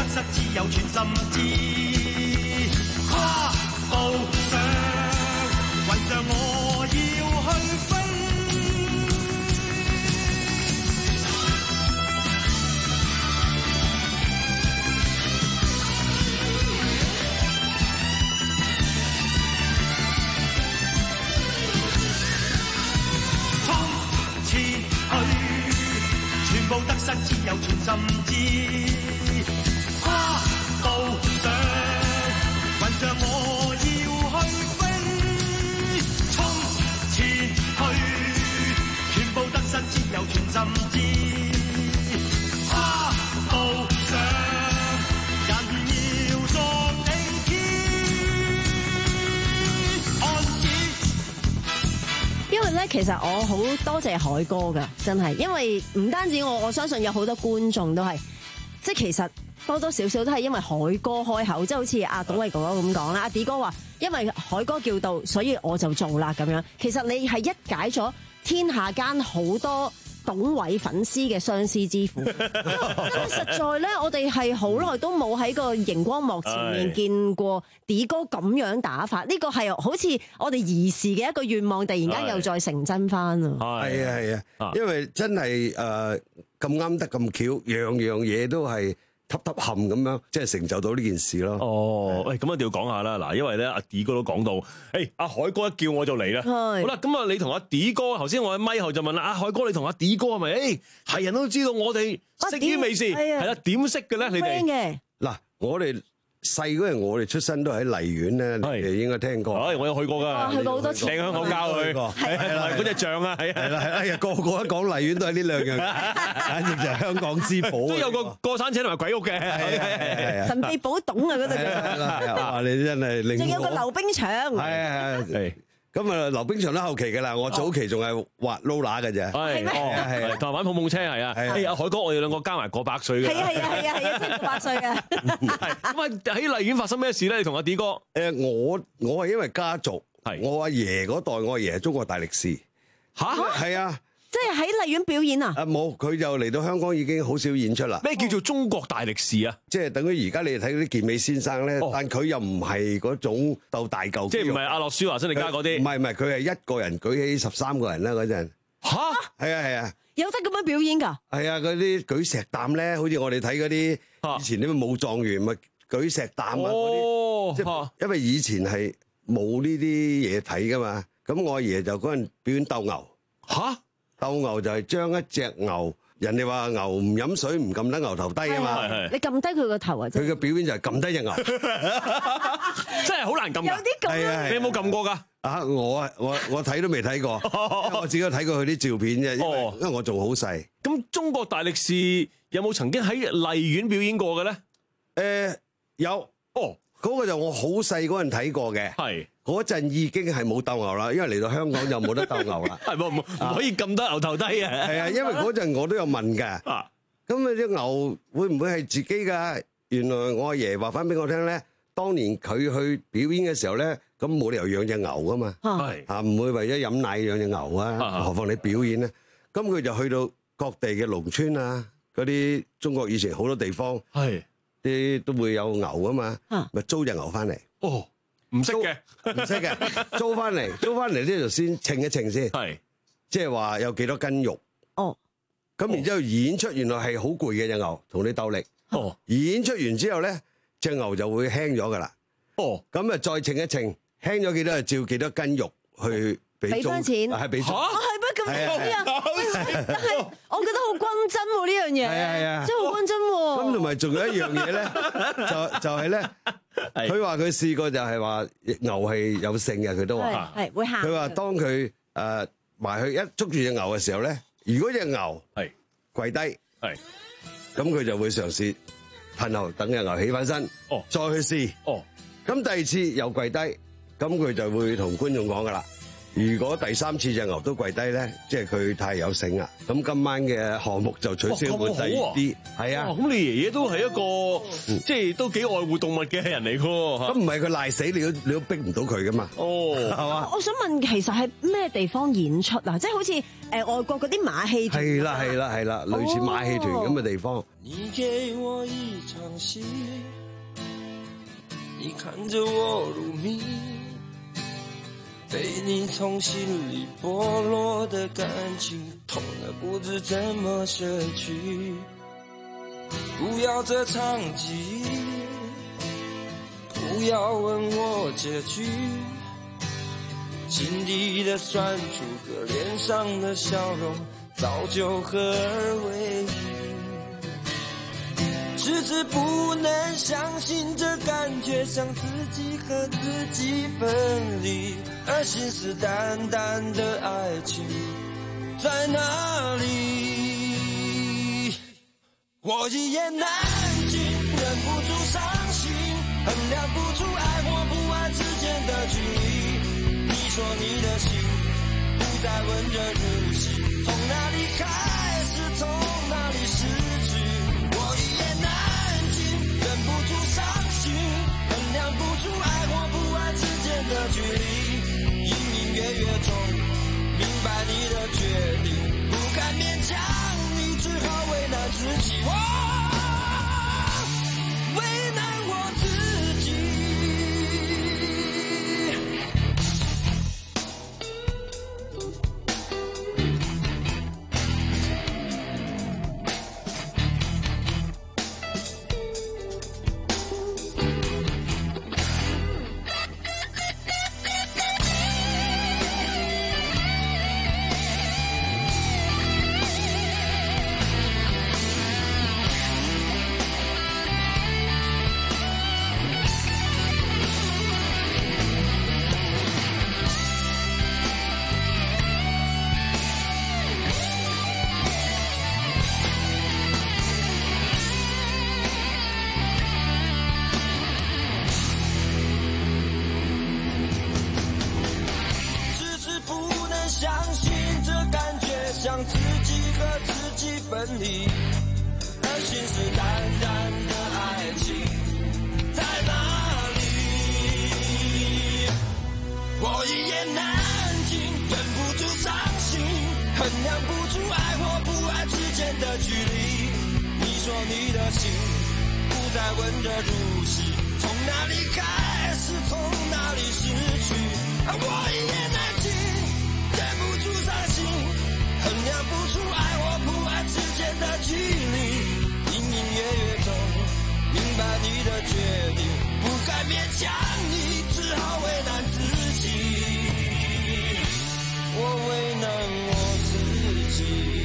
得失只有全心知。跨步上，雲上我要去飛。全部得失只有全心知，跨步上，雲上我要去飛，衝前去，全部得失只有全心知，跨步上，人要作定天，看見。 因為咧，其實我好多謝海哥㗎，真係，因為唔單止我，我相信有好多觀眾都係，即係其實多多少少都係因為海哥開口，即係好似阿董偉哥哥咁講啦，阿 D 哥話，因為海哥叫到，所以我就做啦咁樣。其實你係一解咗天下間好多董偉粉絲嘅相思之苦，因為實在咧，我哋係好耐都冇喺個熒光幕前面見過 D 哥咁樣打法，呢個係好似我哋兒時嘅一個願望，突然間又再成真翻啊！ 係啊係啊，因為真係誒咁啱得咁巧，樣樣嘢都係揼揼冚咁樣，即係成就到呢件事咯。 哦，喂，咁一定要講下啦。嗱，因為咧阿 D 哥都講到，誒阿海哥一叫我就嚟啦。好啦，咁啊你同阿 D 哥，頭先我喺咪後就問啦，阿海哥你同阿 D 哥係咪？誒係人都知道我哋識於微時，係啦，點識嘅咧？你哋嗱，我哋細嗰陣，我哋出身都喺荔園咧，你哋應該聽過。 我有去過㗎， 去過好多次， 掟香口膠去，係啦，嗰隻象啊，係係啦，哎呀，個個一講荔園都係呢兩樣，簡直就係香港之寶。 都有個過山車同埋鬼屋嘅， 神秘寶董啊嗰度。 哇！你真係令我， 仲有個溜冰場。 係係。咁啊，溜冰場都後期㗎啦，我早期仲係滑 roller 㗎啫。 係咩？係係，同埋玩碰碰車係啊。係啊，海哥，我哋兩個加埋過百歲嘅。 係啊係啊係啊係啊，真係過百歲嘅。 係咁啊！喺荔園發生咩事咧？你同阿 D 哥？ 誒，我我係因為家族，我阿爺嗰代，我阿爺係中國大力士。 吓？ 係啊。 即係喺荔園表演啊？ 啊冇，佢就嚟到香港已經好少演出啦。 咩叫做中國大力士啊？ 即係等於而家你哋睇嗰啲健美先生咧，但佢又唔係嗰種鬥大嚿， 即係唔係阿諾舒華辛力加嗰啲？ 唔係唔係，佢係一個人舉起十三個人啦嗰陣。 吓？ 係啊係啊。 有得咁樣表演㗎？ 係啊，嗰啲舉石擔咧，好似我哋睇嗰啲以前啲武狀元咪舉石擔啊嗰啲，即係因為以前係冇呢啲嘢睇㗎嘛。咁我阿爺就嗰陣表演鬥牛。 吓？鬥牛就係將一隻牛，人哋話牛唔飲水唔撳得牛頭低啊嘛。 你撳低佢個頭啊！ 佢嘅表演就係撳低隻牛， 真係好難撳。 有啲咁啊！ 你有冇撳過㗎？ 啊，我我我睇都未睇過，我自己睇過佢啲照片啫。因為因為我仲好細。 咁中國大力士有冇曾經喺荔園表演過嘅咧？ 誒有。哦，嗰個就我好細嗰陣睇過嘅。係。嗰陣已經係冇鬥牛啦，因為嚟到香港就冇得鬥牛啦。 係唔唔可以咁多牛頭低啊？ 係啊，因為嗰陣我都有問㗎。啊，咁啊啲牛會唔會係自己㗎？原來我阿爺話翻俾我聽咧，當年佢去表演嘅時候咧，咁冇理由養隻牛㗎嘛。係啊，唔會為咗飲奶養隻牛啊，何況你表演咧？咁佢就去到各地嘅農村啊，嗰啲中國以前好多地方係啲都會有牛㗎嘛，咪租隻牛翻嚟。 哦。唔識嘅， 唔識嘅，租翻嚟，租翻嚟呢就先稱一稱先，係，即係話有幾多斤肉，哦，咁然之後演出原來係好攰嘅隻牛，同你鬥力，哦，演出完之後咧，隻牛就會輕咗噶啦，哦，咁啊再稱一稱，輕咗幾多就照幾多斤肉去俾俾翻錢， 係俾租， 係乜咁樣啊？但係我覺得好均真喎呢樣嘢，係啊係啊，真係好均真喎。 咁同埋仲有一樣嘢咧，就就係咧。佢話佢試過就係話牛係有性嘅，佢都話係會喊。 佢話當佢誒埋去一捉住隻牛嘅時候咧，如果隻牛係跪低，係咁佢就會嘗試褪後等隻牛起翻身，哦，再去試，哦，咁第二次又跪低，咁佢就會同觀眾講噶啦， 如果第三次隻牛都跪低咧，即係佢太有性啦。咁今晚嘅項目就取消會第二啲，係啊。 咁你爺爺都係一個即係都幾愛護動物嘅人嚟㗎喎。 咁唔係佢賴死，你都你都逼唔到佢噶嘛。 哦，係嘛？ 我想問，其實係咩地方演出啊？即係好似誒外國嗰啲馬戲團。 係啦係啦係啦，類似馬戲團咁嘅地方。 你給我一場戲，你看着我入迷，被你從心裡剝落的感情，痛得不知怎麼捨去。不要這場記憶，不要問我結局，心底的酸楚和臉上的笑容，早就合而為一。遲遲不能相信這感覺像自己和自己分離，而信誓旦旦的愛情在哪裡？我一言難盡，忍不住傷心，衡量不出愛或不愛之間的距離。你說你的心不再溫熱如昔，從哪裡開始，從哪裡失去？我一言難盡，忍不住傷心，衡量不出愛或不愛之間的距離。隱隱約約中明白你的決定，不敢勉強你，只好為難自己。我為難我自己。像自己和自己分離，而信誓旦旦的愛情在哪裡？我一言難盡，忍不住傷心，衡量不出愛或不愛之間的距離。你說你的心不再溫熱如昔，從哪裡開始，從哪裡失去？而我一言難盡，忍不住傷心，衡量不出愛或不愛之間的距離，隱隱約約中明白你的決定，不該勉強你，只好為難自己。我為難我自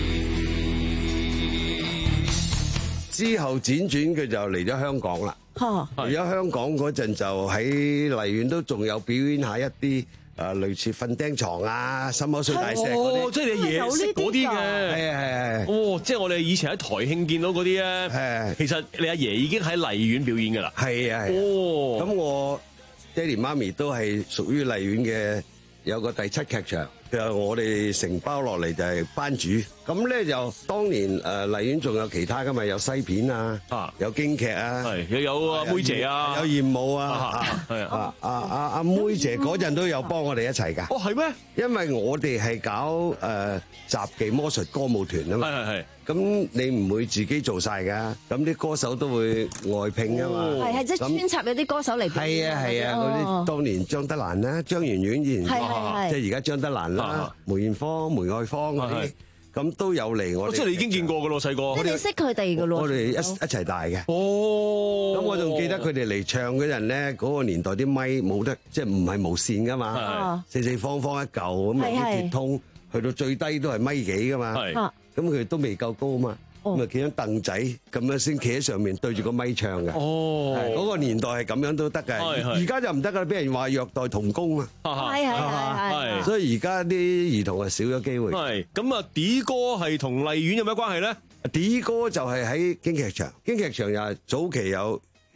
己。 之後輾轉佢就嚟咗香港啦。嚟咗香港嗰陣就喺荔園都仲有表演下一啲。誒類似瞓釘床啊、心口碎大石嗰啲， 哦，即係你爺爺識嗰啲嘅， 係啊係啊， 哦，即係我哋以前喺台慶見到嗰啲咧，係，其實你阿爺已經喺荔園表演㗎啦， 係啊係，哦，咁我爹哋媽咪都係屬於荔園嘅，有個第七劇場，就我哋承包落嚟就係班主，咁咧就當年誒荔園仲有其他㗎嘛，有西片啊，啊，有京劇啊， 係，又有阿妹姐啊， 有艷舞啊，係啊，阿阿阿妹姐嗰陣都有幫我哋一齊㗎。 哦，係咩？ 因為我哋係搞誒雜技魔術歌舞團啊嘛。係係係。咁你唔會自己做晒㗎，咁啲歌手都會外聘㗎嘛。 係係，即係穿插有啲歌手嚟。 係啊係啊，嗰啲當年張德蘭啦、張圓圓以前，即係而家張德蘭啦、梅艷芳、梅愛芳嗰啲。咁都有嚟我哋， 即係你已經見過㗎咯，細個。 你哋識佢哋㗎咯？ 我哋一一齊大嘅。 哦。 咁我仲記得佢哋嚟唱嗰陣咧，嗰個年代啲咪冇得，即係唔係無線㗎嘛，四四方方一嚿咁啊啲鐵通，去到最低都係米幾㗎嘛。係。咁佢都未夠高啊嘛。咁啊企張凳仔咁樣先企喺上面對住個咪唱嘅。哦。係嗰個年代係咁樣都得嘅。係係。而家就唔得㗎，俾人話虐待童工啊。 係係係係。 所以而家啲兒童係少咗機會。 係。咁啊，D 哥係同荔園有咩關係咧？ D 哥就係喺京劇場，京劇場又係早期有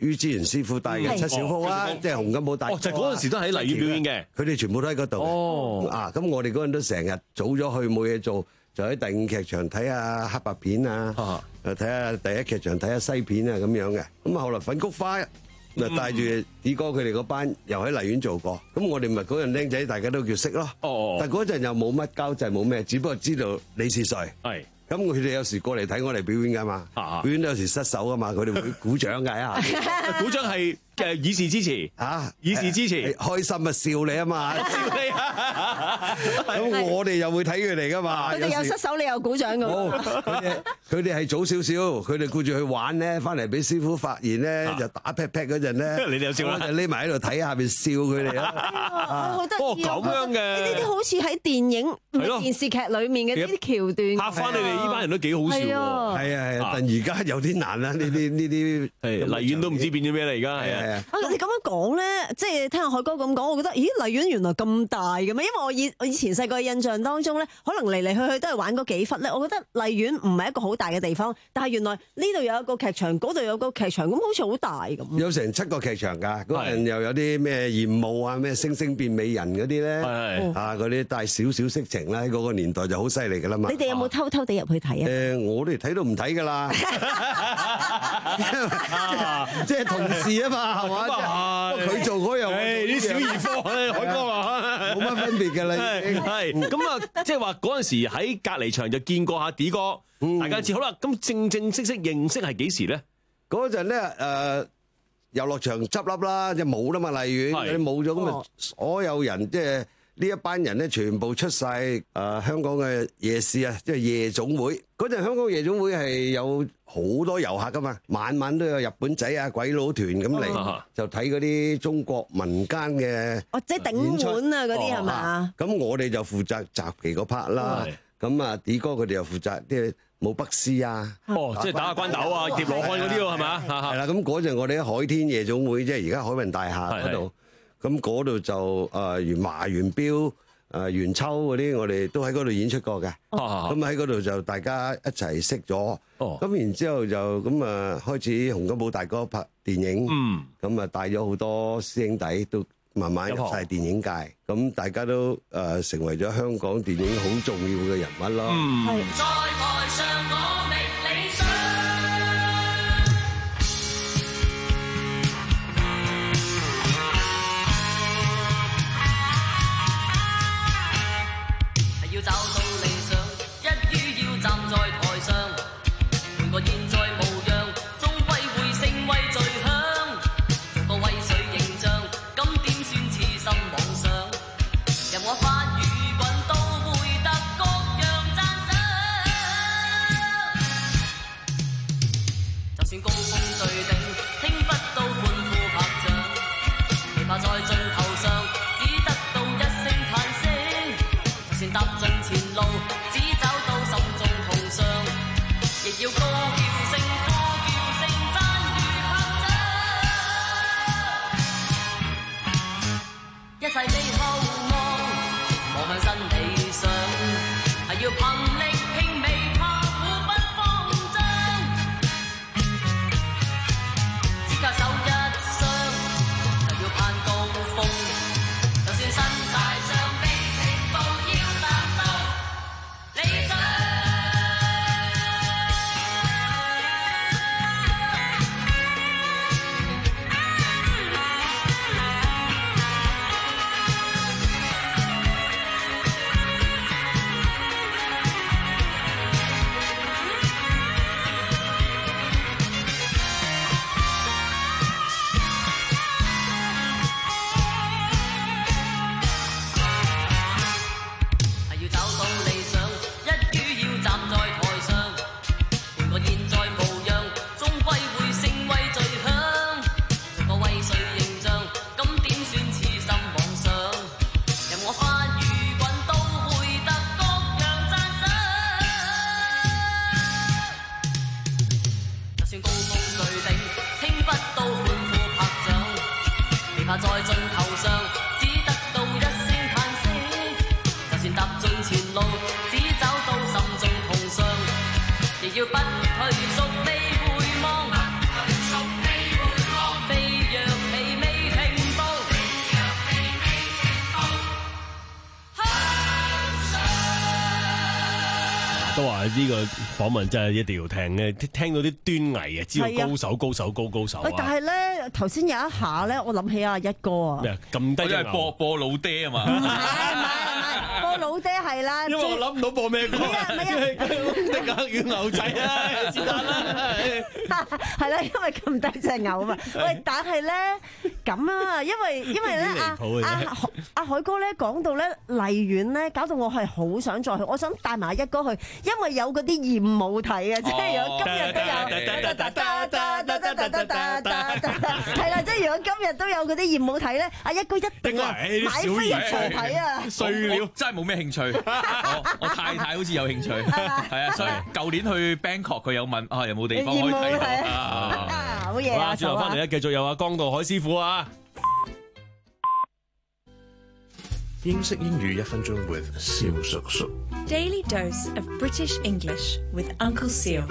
于之賢師傅帶嘅七小福啦，即係洪金寶帶。 哦，就嗰陣時都喺荔園表演嘅， 佢哋全部都喺嗰度。 哦， 啊，咁我哋嗰陣都成日早咗去冇嘢做，就喺第五劇場睇下黑白片啊，誒睇下第一劇場睇下西片啊咁樣嘅。咁啊後來粉菊花就帶住啲哥佢哋嗰班又喺荔園做過，咁我哋咪嗰陣僆仔大家都叫識咯。 哦， 但嗰陣又冇乜交際冇咩，只不過知道你是誰。 係。 咁佢哋有時過嚟睇我哋表演噶嘛，表演都有時失手噶嘛，佢哋會鼓掌㗎一下。 鼓掌係嘅以示支持嚇，以示支持， 開心啊笑你啊嘛，笑你啊！咁我哋又會睇佢哋噶嘛。 佢哋有失手，你又鼓掌㗎。 佢哋佢哋係早少少，佢哋顧住去玩咧，翻嚟俾師傅發現咧，就打 pat pat 嗰陣咧， 你哋有笑啦， 就匿埋喺度睇下邊笑佢哋啦。 好得意啊！ 咁樣嘅呢啲好似喺電影、電視劇裡面嘅呢啲橋段， 拍翻你哋呢班人都幾好笑喎。係啊係啊，但而家有啲難啦，呢啲呢啲荔園都唔知變咗咩啦，而家係啊。 啊！你咁樣講咧，即係聽阿海哥咁講，我覺得，咦，荔園原來咁大嘅咩？因為我以我以前細個嘅印象當中咧，可能嚟嚟去去都係玩嗰幾忽咧。我覺得荔園唔係一個好大嘅地方，但係原來呢度有一個劇場，嗰度有個劇場，咁好似好大咁。 有成七個劇場㗎，嗰陣又有啲咩艷舞啊、咩星星變美人嗰啲咧，啊嗰啲帶少少色情啦，喺嗰個年代就好犀利㗎啦嘛。 你哋有冇偷偷地入去睇啊？ 誒，我哋睇都唔睇㗎啦，即係同事啊嘛，係嘛？佢做嗰樣， 啲小兒科，海哥啊， 冇乜分別㗎啦。 係咁啊，即係話嗰陣時喺隔離場就見過下 D 哥，大家知好啦。咁正正式式認識係幾時咧？ 嗰陣咧誒，遊樂場執笠啦，即係冇啦嘛，荔園你冇咗咁啊，所有人即係呢一班人咧，全部出晒誒香港嘅夜市啊，即係夜總會。嗰陣香港夜總會係有好多遊客噶嘛，晚晚都有日本仔啊、鬼佬團咁嚟，就睇嗰啲中國民間嘅哦，即係頂碗啊嗰啲係嘛？ 咁我哋就負責雜技嗰 part 啦。咁啊，D 哥佢哋又負責啲舞北獅啊， 哦，即係打下關斗啊、疊羅漢嗰啲喎，係嘛？ 係啦，咁嗰陣我哋喺海天夜總會，即係而家海運大廈嗰度，咁嗰度就誒元華、元彪、誒元秋嗰啲，我哋都喺嗰度演出過嘅。咁喺嗰度就大家一齊識咗。咁然之後就咁啊，開始洪金寶大哥拍電影。咁啊，帶咗好多師兄弟都慢慢入晒電影界。咁大家都誒成為咗香港電影好重要嘅人物咯。 在台上我覓理想， 係要找到理想，一於要站在台上，換個現在模樣，終歸會成為最響，做個威水形象，咁點算痴心妄想，任我發語滾都會得各樣讚賞。就算高峰對頂，聽不到歡呼拍掌，未怕在盡頭上，只得到一聲嘆息。就算踏盡前路，只找到心中痛傷，亦要高叫聲、呼叫聲、讚譽拍掌。一切未後望，望向新理想，係要憑力拼未怕苦不慌張，只靠手一雙，就要攀高峰，就算身帶傷悲情都要達到理想。係要找到理想，一於要站在台上，換個現在模樣，終歸會成為最響，做個威水形象，咁點算痴心妄想，任我發語滾都會得各樣讚賞。就算高峰最頂，聽不到歡呼拍掌，未怕在盡頭上，只得到一聲嘆息。就算踏盡前路，只找到心中痛傷，亦要不退縮，未回望。 都話呢個訪問真係一定要聽嘅，聽到啲端倪啊，知道高手高手高高手喂，但啊！ 係咧頭先有一下咧，我諗起阿一哥啊， 咩啊咁低我真係隻牛？ 播播老爹啊嘛， 唔係唔係播老爹係啦， 因為我諗唔到播咩歌， 唔係啊唔係啊的格與牛仔啊，是但啦。 係啦，因為咁低隻牛啊嘛。喂，但係咧咁啊，因為因為咧阿阿阿海哥咧講到咧荔園咧，搞到我係好想再去，我想帶埋一哥去，因為有嗰啲艷舞睇啊，即係如果今日都有，係啦，即係如果今日都有嗰啲艷舞睇咧，阿一哥一定啊買飛入場睇啊！ 碎料真係冇咩興趣，我我太太好似有興趣，係啊，所以舊年去 Bangkok 佢有問啊有冇地方可以睇到啊， 好嘢啊！ 轉頭翻嚟咧，繼續有阿江道海師傅啊！ 英式英語一分鐘 with 蕭叔叔。 Daily dose of British English with Uncle Seal.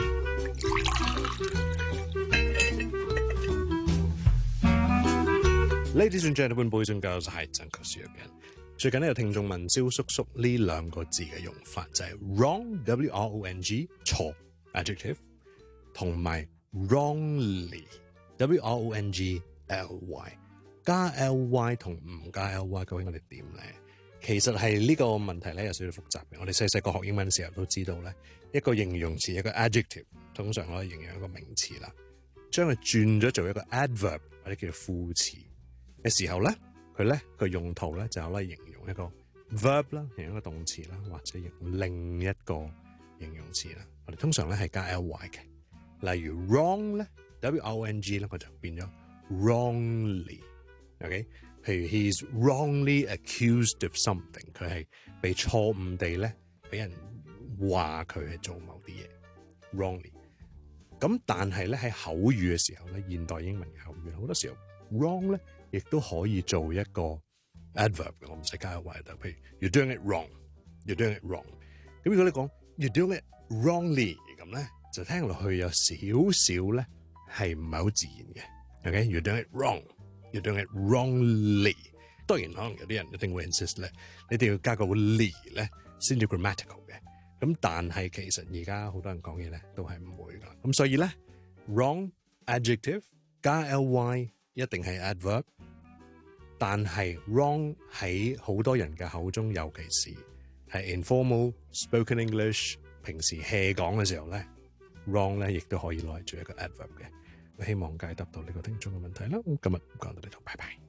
Ladies and gentlemen, boys and girls，係曾球少嘅人。最近咧有聽眾問蕭叔叔呢兩個字嘅用法，就係 wrong w r o n g 錯 adjective， 同埋 wrongly w r o n g l y 加 l y 同唔加 l y， 究竟我哋點咧？其實係呢個問題咧有少少複雜嘅。我哋細細個學英文嘅時候都知道咧，一個形容詞一個 adjective 通常可以形容一個名詞啦，將佢轉咗做一個 adverb 或者叫做副詞嘅時候咧，佢咧個用途咧就可以形容一個 verb 啦，形容一個動詞啦，或者形容另一個形容詞啦。我哋通常咧係加 ly 嘅，例如 wrong 咧 w r o n g 咧，我就變咗 wrongly。OK， 譬如 he's wrongly accused of something， 佢係被錯誤地咧俾人話佢係做某啲嘢 wrongly。咁但係咧喺口語嘅時候咧，現代英文嘅口語好多時候 wrong 咧亦都可以做一個 adverb 嘅，我唔使加個 y 嘅。譬如 you're doing it wrong，you're doing it wrong。咁如果你講 you're doing it wrongly 咁咧，就聽落去有少少咧係唔係好自然嘅。OK，you're doing it wrong，you're doing it wrongly。當然可能有啲人一定會 insist 咧，你哋要加個 ly 咧先至 grammatical 嘅。咁但係其實而家好多人講嘢咧都係唔會噶。咁所以咧 wrong adjective 加 ly 一定係 adverb， 但係 wrong 喺好多人嘅口中，尤其是係 informal spoken English 平時 hea 講嘅時候咧 wrong 咧亦都可以攞嚟做一個 adverb 嘅。我希望解答到呢個聽眾嘅問題啦。今日講到呢度，拜拜。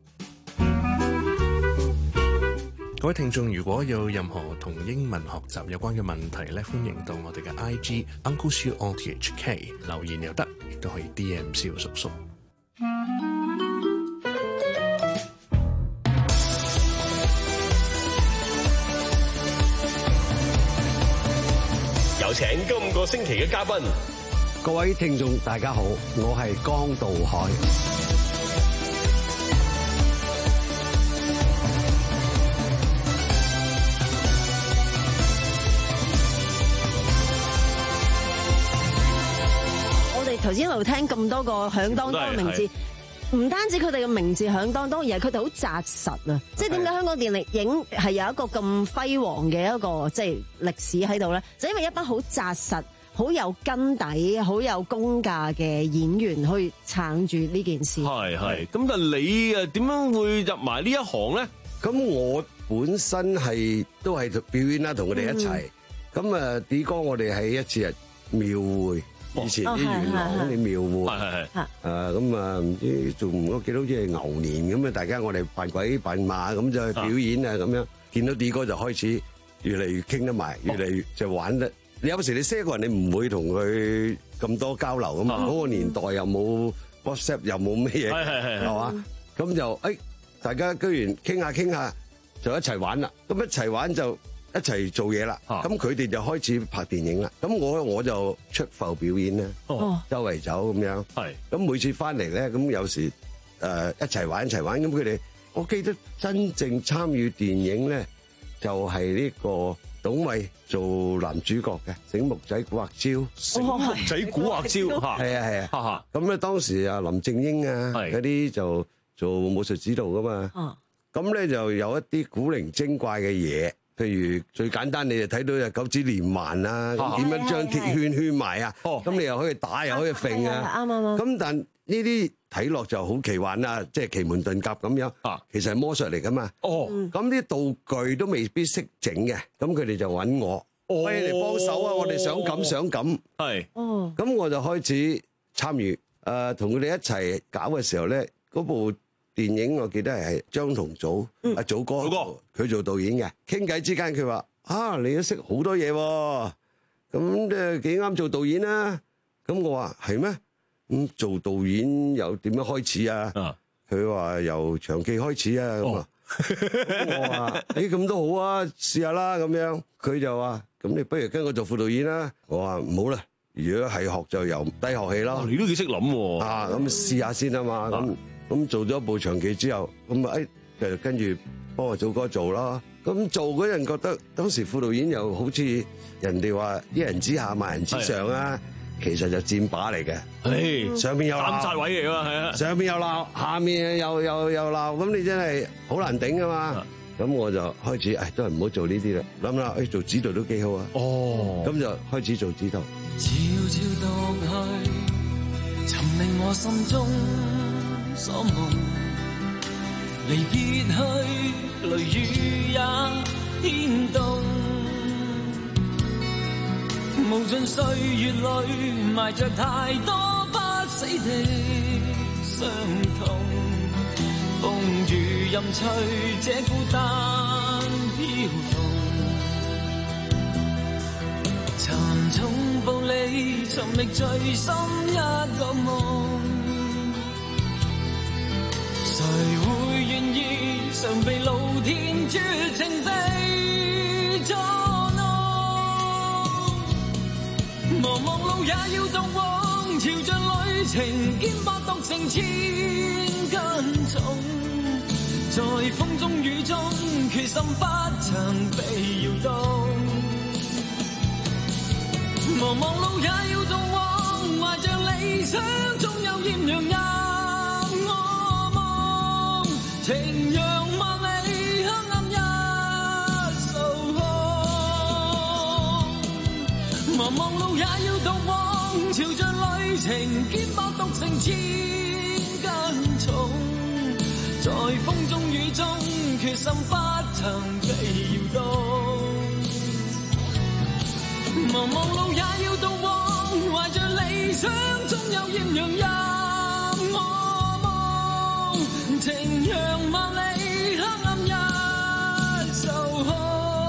各位聽眾，如果有任何同英文學習有關嘅問題咧，歡迎到我哋嘅 I G Uncle Siu O T H K 留言又得，亦都可以 D M 蕭叔叔。 有請今個星期嘅嘉賓， 各位聽眾大家好，我係江道海。 頭先一路聽咁多個響當當嘅名字，唔單止佢哋嘅名字響當當，而係佢哋好紮實啊！即係點解香港電力影係有一個咁輝煌嘅一個即係歷史喺度咧？就因為一班好紮實、好有根底、好有功架嘅演員去撐住呢件事。 係係。咁但係你誒點樣會入埋呢一行咧？ 咁我本身係都係表演啦，同佢哋一齊。咁啊，D哥我哋係一次係廟會。以前啲元朗啲廟會，係係係，誒咁啊唔知做唔嗰幾多好似係牛年咁啊！大家我哋扮鬼扮馬咁就去表演啊咁樣，見到 D 哥就開始越嚟越傾得埋，越嚟越就玩得。你有時你識一個人，你唔會同佢咁多交流噶嘛？嗰個年代又冇 WhatsApp，又冇咩嘢，係係係，係嘛？咁就誒，大家居然傾下傾下就一齊玩啦！咁一齊玩就〜一齊做嘢啦，咁佢哋就開始拍電影啦。咁我我就出埠表演啦，哦、周圍走咁樣。係咁每次翻嚟咧，咁有時誒、呃、一齊玩一齊玩。咁佢哋，我記得真正參與電影咧，就係、是、呢個董瑋做男主角嘅《醒目仔古惑招》。 醒目仔古惑招， 係啊係啊。咁咧當時啊林正英啊嗰啲就做武術指導噶嘛。咁咧就有一啲古靈精怪嘅嘢。 譬如最簡單，你就睇到有九指連環啊，咁點樣將鐵圈圈埋啊？咁你又可以打，又可以揈啊。 啱啱啱。 咁但呢啲睇落就好奇幻啦，即係奇門遁甲咁樣。其實係魔術嚟噶嘛。哦。咁啲道具都未必識整嘅，咁佢哋就揾我，喂，嚟幫手啊！我哋想咁想咁。係。哦。咁我就開始參與，誒同佢哋一齊搞嘅時候咧，嗰部電影我記得係張同祖，阿祖哥，佢做導演嘅。傾偈之間佢話：啊，你都識好多嘢喎，咁誒幾啱做導演啦。咁我話係咩？咁做導演又點樣開始啊？佢話由長記開始啊。咁啊，我話誒咁都好啊，試下啦咁樣。佢就話：咁你不如跟我做副導演啦。我話唔好啦，如果係學就由低學起咯。 你都幾識諗喎。 啊，咁試下先啊嘛。咁咁做咗一部長記之後，咁啊誒，就跟住幫我祖哥做啦。咁做嗰陣覺得當時副導演又好似人哋話一人之下萬人之上啊，其實就箭靶嚟嘅。 誒， 上面有斬殺位嚟㗎嘛，係啊， 上面又鬧，下面又又又鬧，咁你真係好難頂㗎嘛。咁我就開始誒，都係唔好做呢啲啦。諗啦，誒做指導都幾好啊。哦，咁就開始做指導。 悄悄獨去，尋覓我心中所夢，離別去，雷雨也牽動，無盡歲月裏埋着太多不死的傷痛，風雨任吹，這孤單飄動，沉重步履，尋覓最深一個夢。誰會願意常被老天絕情地捉弄？茫茫路也要獨往，朝着旅程肩膊獨成千斤重。在風中雨中，決心不曾被搖動。茫茫路也要獨往，懷着理想，總有豔陽入我夢。情讓萬里，黑暗一掃空。茫茫路也要獨往，朝着旅程，肩膊獨成千斤重。在風中雨中，決心不曾被搖動。茫茫路也要獨往，懷着理想，總有豔陽入我夢。情讓萬里，黑暗一掃空。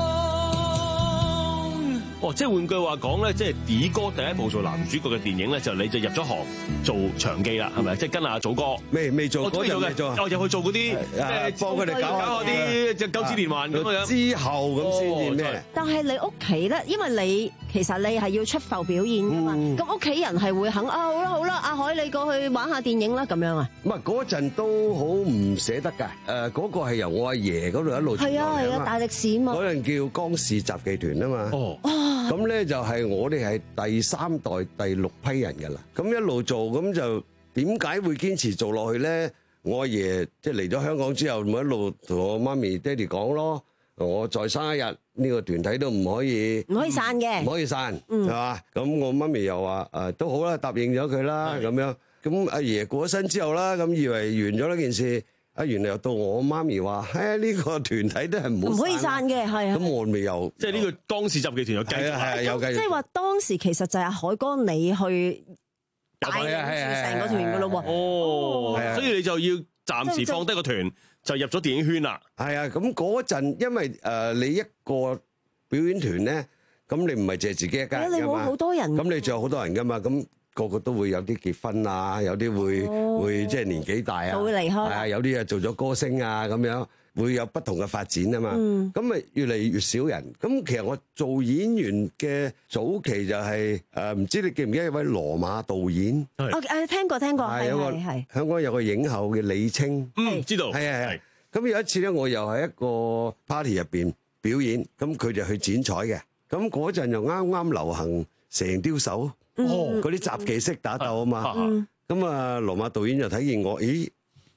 哦，即係換句話講咧，即係 D 哥第一部做男主角嘅電影咧，就你就入咗行做長記啦，係咪？即係跟阿祖哥。 未未做嗰陣未做， 我入去做嗰啲，即係幫佢哋搞下嗰啲隻九指連環咁樣。 之後咁先至咩？ 但係你屋企咧，因為你其實你係要出埠表演㗎嘛，咁屋企人係會肯啊，好啦好啦，阿海你過去玩下電影啦咁樣啊？ 唔係嗰陣都好唔捨得㗎。誒嗰個係由我阿爺嗰度一路傳落嚟啊嘛。 係啊係啊，大歷史嘛。 嗰陣叫江氏雜技團啊嘛。哦。咁咧就係我哋係第三代第六批人㗎啦。咁一路做咁就點解會堅持做落去咧？我阿爺即係嚟咗香港之後，咪一路同我媽咪爹哋講咯。我再生一日呢個團體都唔可以唔可以散嘅， 唔可以散，係嘛？咁我媽咪又話誒都好啦，答應咗佢啦咁樣。咁阿爺過咗身之後啦，咁以為完咗呢件事，啊原來又到我媽咪話，誒呢個團體都係唔好唔可以散嘅，係啊。 咁我咪又即係呢個江氏雜技團又繼續， 係啊，有繼續。 即係話當時其實就係海哥你去帶住成個團噶咯喎。 哦，所以你就要暫時放低個團。就入咗電影圈啦， 係啊！咁嗰陣，因為誒、呃、你一個表演團咧，咁你唔係借自己一家人㗎嘛， 好多人， 咁你仲有好多人㗎嘛，咁、那個個都會有啲結婚啊，有啲會、哦、會即係年紀大啊， 會離開， 係啊，有啲啊做咗歌星啊咁樣，會有不同嘅發展啊嘛，咁咪、嗯、越嚟越少人。咁其實我做演員嘅早期就係誒唔知你記唔記得一位羅馬導演？ 哦誒聽過聽過，係有個香港有個影后嘅李清， 嗯知道， 係係係。咁有一次咧，我又喺一個 party 入邊表演，咁佢就去剪彩嘅。咁嗰陣又啱啱流行蛇雕手，嗰啲雜技式打鬥啊嘛。咁啊，羅馬導演就睇見我，咦，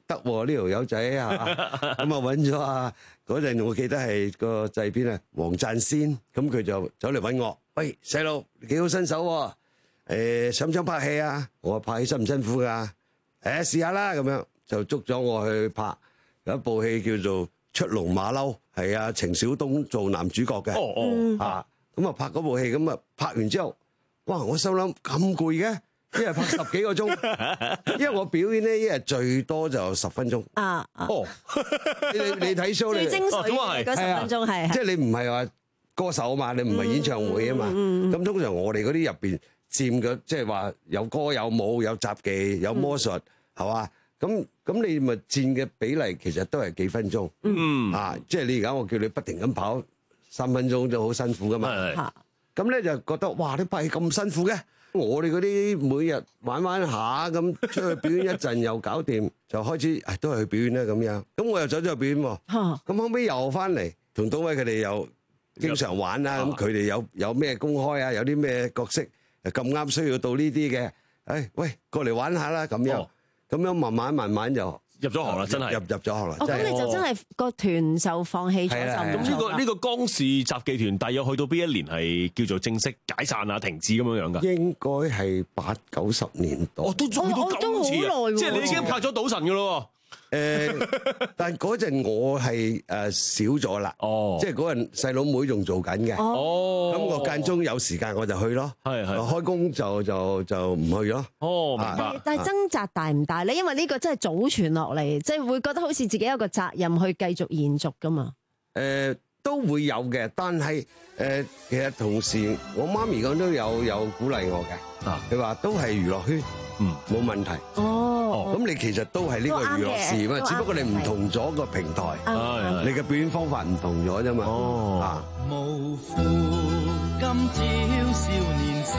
得喎呢條友仔啊，咁啊揾咗啊嗰陣我記得係個製片啊黃贊先，咁佢就走嚟揾我，喂細路你幾好身手喎，誒想唔想拍戲啊？我話拍戲辛唔辛苦㗎？誒試下啦咁樣，就捉咗我去拍有一部戲叫做《出籠馬騮》，係啊程小東做男主角嘅， 哦哦啊咁啊拍嗰部戲，咁啊拍完之後，哇我心諗咁攰嘅。一日拍十幾個鐘，因為我表演咧一日最多就十分鐘。 啊哦，你你睇 show 你最精髓嘅嗰十分鐘係， 即係你唔係話歌手啊嘛，你唔係演唱會啊嘛。咁通常我哋嗰啲入邊佔嘅，即係話有歌有舞有雜技有魔術係嘛？咁咁你咪佔嘅比例其實都係幾分鐘。嗯啊，即係你而家我叫你不停咁跑三分鐘都好辛苦噶嘛。咁咧就覺得哇，你拍戲咁辛苦嘅。我哋嗰啲每日玩玩下咁出去表演一陣又搞掂，就開始誒都係去表演啦咁樣。咁我又走咗去表演喎。咁後尾又翻嚟同東威佢哋又經常玩啦。咁佢哋有有咩公開啊？有啲咩角色咁啱需要到呢啲嘅？誒喂，過嚟玩下啦咁樣。咁樣慢慢慢慢就入咗行啦，真係入入咗行啦。 哦，咁你就真係個團就放棄咗就咁呢個呢個江氏雜技團，大約去到邊一年係叫做正式解散啊、停止咁樣樣㗎？ 應該係八九十年代。 哦，都做到咁次啊！即係你已經拍咗賭神㗎咯。 誒，但嗰陣我係誒少咗啦，哦，即係嗰陣細佬妹仲做緊嘅，哦，咁我間中有時間我就去咯，係係，開工就就就唔去咯， 哦，明白。 但係掙扎大唔大咧？因為呢個真係祖傳落嚟，即係會覺得好似自己有個責任去繼續延續噶嘛。 誒，都會有嘅，但係誒，其實同時我媽咪講都有有鼓勵我嘅，啊，佢話都係娛樂圈。嗯，冇問題。哦，咁你其實都係呢個娛樂事嘛，只不過你唔同咗個平台，你嘅表演方法唔同咗啫嘛。哦，啊。 無負今朝少年時，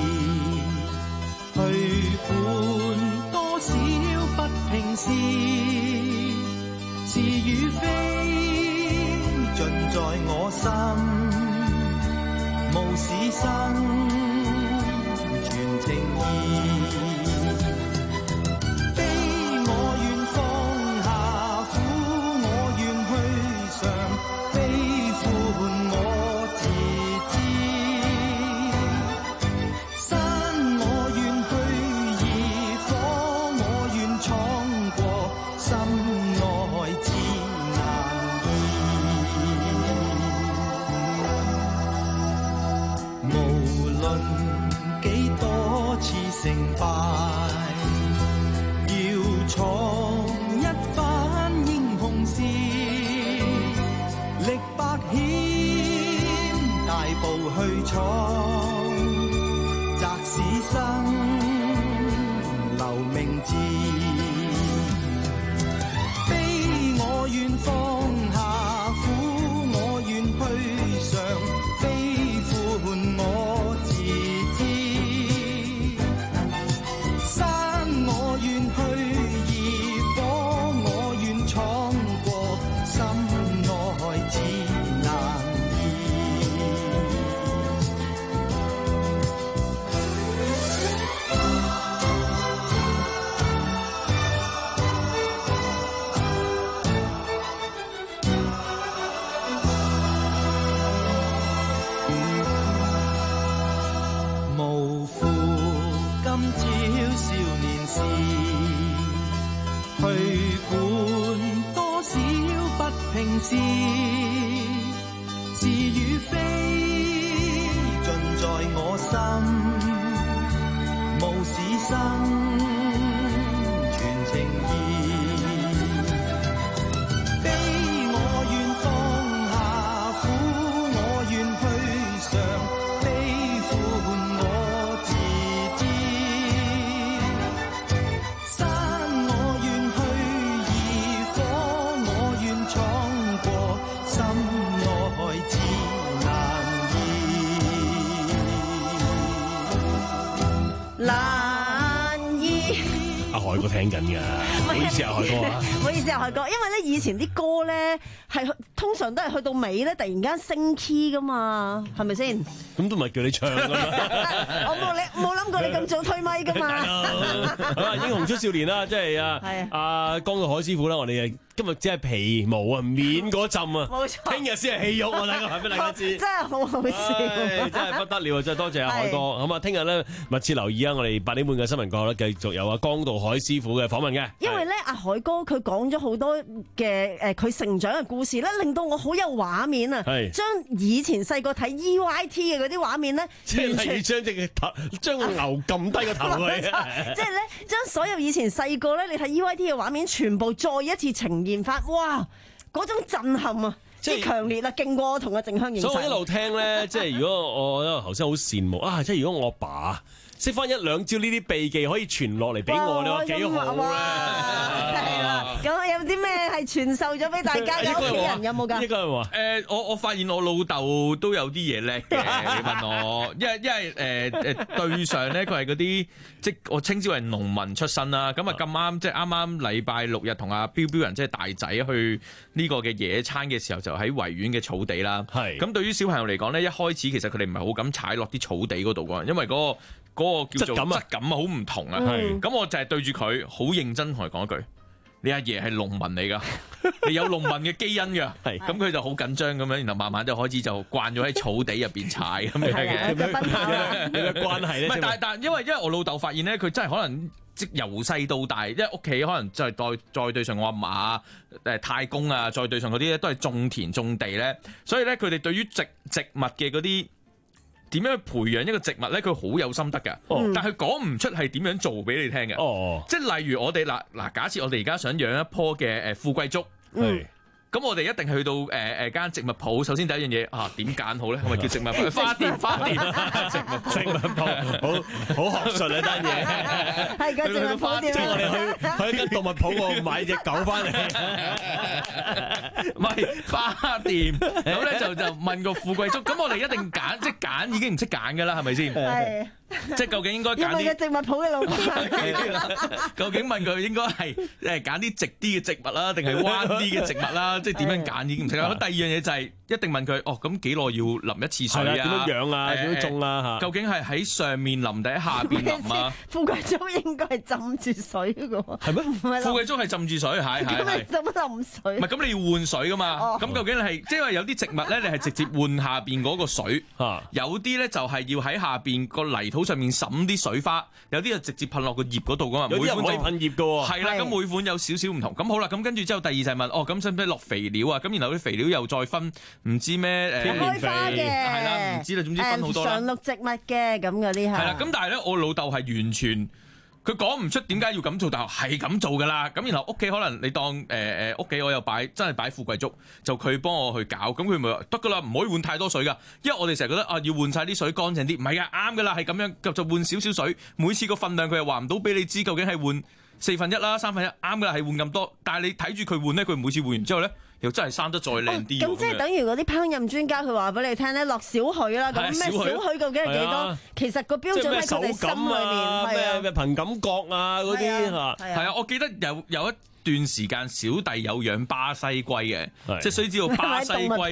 去管多少不平事，是與非盡在我心，無事生全情意。成敗要闖一番英雄事，歷百險大步去闖，擲使生留名字，悲我願放下，苦我願去上，悲歡我自知。是是與非盡在我心，無事生全情意，悲我願放下，苦我願去上，悲歡我自知，山我願去，而火我願闖。心內自難移，難移。 阿海哥聽緊㗎。 好意思啊，海哥啊， 唔好意思啊，海哥，因為咧以前啲歌咧係通常都係去到尾咧，突然間升 key 噶嘛，係咪先？ 咁都唔係叫你唱㗎嘛。 我冇你冇諗過你咁早推咪噶嘛。 好啦，英雄出少年啦，即係啊阿江道海師傅啦，我哋今日只係皮毛啊，面嗰浸啊， 冇錯， 聽日先係戲肉，我睇過係俾大家知， 真係好好笑， 真係不得了啊！真係多謝阿海哥，咁啊，聽日咧密切留意啊，我哋八點半嘅新聞角咧，繼續有阿江道海師傅嘅訪問嘅。 因為咧，阿海哥佢講咗好多嘅誒，佢成長嘅故事咧，令到我好有畫面啊！將以前細個睇 E Y T 嘅嗰啲畫面咧， 即係例如將隻頭，將個牛撳低個頭去， 即係咧，將所有以前細個咧，你睇 E Y T 嘅畫面，全部再一次呈現翻，哇！嗰種震撼啊！即係強烈啦，勁過我同阿靜香認識。 所以我一路聽咧，即係如果我頭先好羨慕啊！即係如果我阿爸識翻一兩招呢啲秘技可以傳落嚟俾我，你話幾好咧？ 係啦，咁有啲咩係傳授咗俾大家嘅屋企人有冇㗎？ 應該係話誒，我我發現我老豆都有啲嘢叻嘅。你問我，因為因為誒誒對上咧，佢係嗰啲即我稱之為農民出身啦。咁啊咁啱，即係啱啱禮拜六日同阿彪彪人即係大仔去呢個嘅野餐嘅時候，就喺維園嘅草地啦。係咁，對於小朋友嚟講咧，一開始其實佢哋唔係好敢踩落啲草地嗰度㗎，因為嗰個。嗰個叫做質感啊，好唔同啊！咁我就係對住佢好認真同佢講一句：你阿爺係農民嚟㗎，你有農民嘅基因㗎。係咁佢就好緊張咁樣，然後慢慢就開始就慣咗喺草地入邊踩咁樣嘅。 有咩關係咧？ 唔係，但但因為因為我老豆發現咧，佢真係可能即由細到大，因為屋企可能就係再再對上我阿嫲、誒太公啊，再對上嗰啲咧都係種田種地咧，所以咧佢哋對於植植物嘅嗰啲。點樣去培養一個植物咧？佢好有心得㗎，哦、但係講唔出係點樣做俾你聽嘅。哦、即係例如我哋嗱嗱，假設我哋而家想養一棵嘅誒富貴竹。嗯咁我哋一定去到誒誒間植物鋪，首先第一樣嘢啊點揀好咧？係咪叫植物鋪？花店花店植物植物鋪，好好學術呢單嘢。 係個植物鋪店。 即係我哋去去間動物鋪度買隻狗翻嚟， 唔係花店。咁咧就就問個富貴竹，咁我哋一定揀，即係揀已經唔識揀㗎啦，係咪先？係。即係究竟應該揀啲？ 要問個植物鋪嘅老師。 究竟問佢應該係誒揀啲直啲嘅植物啦，定係彎啲嘅植物啦？即係點樣揀已經唔識啦。第二樣嘢就係一定問佢，哦咁幾耐要淋一次水啊？ 點樣養啊？點樣種啊？嚇？ 究竟係喺上面淋定喺下邊淋啊？ 富貴竹應該係浸住水嘅喎。 係咩？富貴竹係浸住水，係係係。 咁你浸乜淋水？ 唔係咁你要換水噶嘛？咁究竟係即係因為有啲植物咧，你係直接換下邊嗰個水，有啲咧就係要喺下邊個泥土上面滲啲水花，有啲就直接噴落個葉嗰度噶嘛。 有啲唔可以噴葉嘅喎。 係啦，咁每款有少少唔同。咁好啦，咁跟住之後第二就係問，哦咁使唔使落肥料啊？咁然後啲肥料又再分唔知咩誒天然肥係啦，唔知啦，總之分好多啦。 常綠植物嘅咁嗰啲係。 係啦，咁但係咧，我老豆係完全。佢講唔出點解要咁做，但係係咁做㗎啦。咁然後屋企可能你當誒誒屋企我又擺真係擺富貴竹，就佢幫我去搞。咁佢咪話得㗎啦，唔可以換太多水㗎。因為我哋成日覺得啊，要換晒啲水乾淨啲，唔係㗎，啱㗎啦，係咁樣就就換少少水。每次個分量佢又話唔到俾你知，究竟係換四分一啦、三分一，啱㗎啦，係換咁多。但係你睇住佢換咧，佢每次換完之後咧，又真係生得再靚啲。 咁即係等於嗰啲烹飪專家，佢話俾你聽咧，落少許啦。咁咩少許究竟係幾多？其實個標準喺佢哋心裏面。 咩咩憑感覺啊嗰啲嚇。 係啊，我記得有有一段時間小弟有養巴西龜嘅，即係需知道巴西龜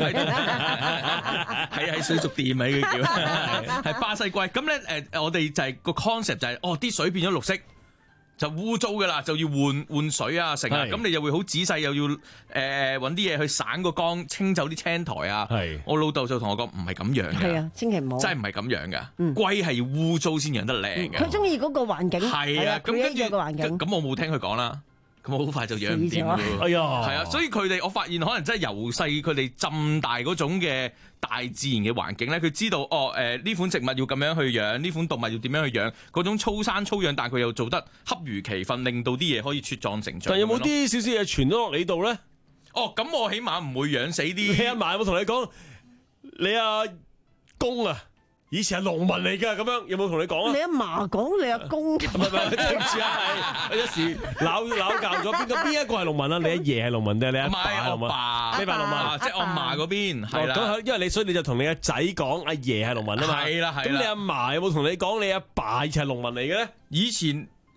係喺水族店啊，呢個叫係巴西龜。咁咧誒，我哋就係個 concept 就係哦，啲水變咗綠色。就污糟㗎啦，就要換換水啊，成啊，咁你又會好仔細，又要誒揾啲嘢去散個缸，清走啲青苔啊。係，我老豆就同我講唔係咁養嘅。 係啊，千祈唔好。 真係唔係咁養㗎。龜係要污糟先養得靚嘅。 佢中意嗰個環境。 係啊，咁跟住個環境。 咁我冇聽佢講啦。咁我好快就養唔掂㗎喎。 哎呀， 係啊，所以佢哋我發現可能真係由細佢哋浸大嗰種嘅大自然嘅環境咧，佢知道哦誒呢款植物要咁樣去養，呢款動物要點樣去養，嗰種粗生粗養，但係佢又做得恰如其分，令到啲嘢可以茁壯成長。 但有冇啲少少嘢傳咗落你度咧？ 哦，咁我起碼唔會養死啲。 你阿嫲有冇同你講？你阿公啊？以前係農民嚟㗎，咁樣有冇同你講啊？ 你阿嫲講你阿公，唔係唔係，對唔住啊，係有時鬧鬧教咗邊個邊一個係農民啊？你阿爺係農民定係你阿爸係農民？ 爸， 你爸農民， 即係我嫲嗰邊係啦。 咁因為你所以你就同你阿仔講阿爺係農民啊嘛。 係啦係啦。 咁你阿嫲有冇同你講你阿爸以前係農民嚟嘅咧？ 以前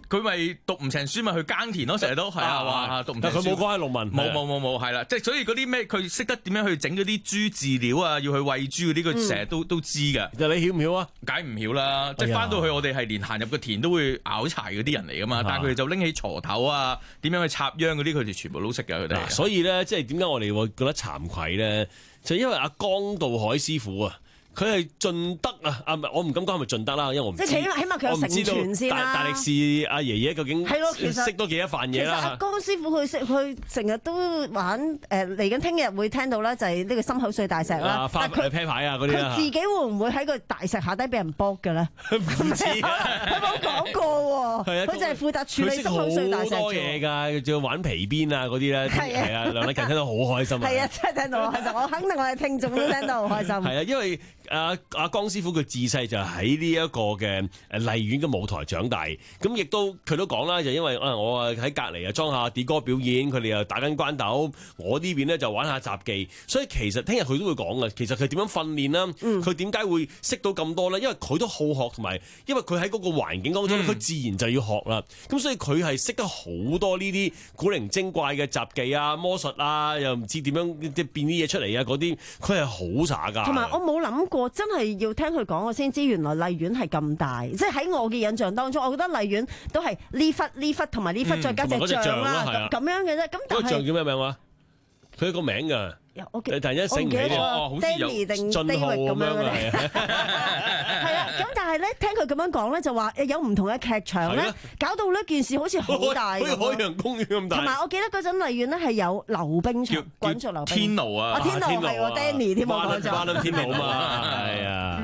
佢咪讀唔成書咪去耕田咯，成日都係啊話讀唔成書。 但佢冇講係農民， 冇冇冇冇係啦，即係所以嗰啲咩佢識得點樣去整嗰啲豬飼料啊，要去餵豬嗰啲，佢成日都都知㗎。 但你曉唔曉啊？ 梗唔曉啦，即係翻到去我哋係連行入個田都會拗柴嗰啲人嚟㗎嘛，但係佢哋就拎起鋤頭啊，點樣去插秧嗰啲，佢哋全部都識㗎佢哋。 所以咧，即係點解我哋會覺得慚愧咧？就因為阿江道海師傅啊。佢係盡德啊！啊，我唔敢講係咪盡德啦，因為我唔知。 即係起碼起碼佢有成傳先啦。 大大力士阿爺爺究竟係咯，其實識多幾多飯嘢啦。 其實阿江師傅佢識佢成日都玩誒嚟緊，聽日會聽到啦，就係呢個心口碎大石啦。 花啤牌啊嗰啲佢自己會唔會喺個大石下低俾人卜嘅咧？ 唔知啊， 佢冇講過喎。係啊，佢就係負責處理心口碎大石。 好多嘢㗎，仲要玩皮鞭啊嗰啲咧。係啊，梁禮勤聽到好開心啊。 係啊，真係聽到好開心。我肯定我哋聽眾都聽到好開心。 係啊，因為。阿阿江師傅佢自細就喺呢一個嘅誒荔園嘅舞台長大，咁亦都佢都講啦，就因為啊我啊喺隔離啊裝下啲歌表演，佢哋又打緊關鬥，我呢邊咧就玩下雜技，所以其實聽日佢都會講嘅，其實佢點樣訓練啦，佢點解會識到咁多咧？因為佢都好學，同埋因為佢喺嗰個環境當中，佢、嗯、自然就要學啦。咁所以佢係識得好多呢啲古靈精怪嘅雜技啊、魔術啊，又唔知點樣即係變啲嘢出嚟啊嗰啲，佢係好渣㗎。 同埋我冇諗過。真係要聽佢講，我先知原來荔園係咁大，即係喺我嘅印象當中，我覺得荔園都係呢忽呢忽同埋呢忽再加隻象啦，咁樣嘅啫。咁但係嗰個象叫咩名話？佢有個名㗎。 我突然間醒起咗， 好似 Danny 定 David 咁樣嘅咧。係啊，咁但係咧，聽佢咁樣講咧，就話有唔同嘅劇場咧，搞到呢件事好似好大， 好似海洋公園咁大。 同埋我記得嗰陣荔園咧係有溜冰場，滾軸溜冰。 天奴啊！ 啊，天奴係喎 Danny 添，我講咗。 巴倫天奴嘛，係啊。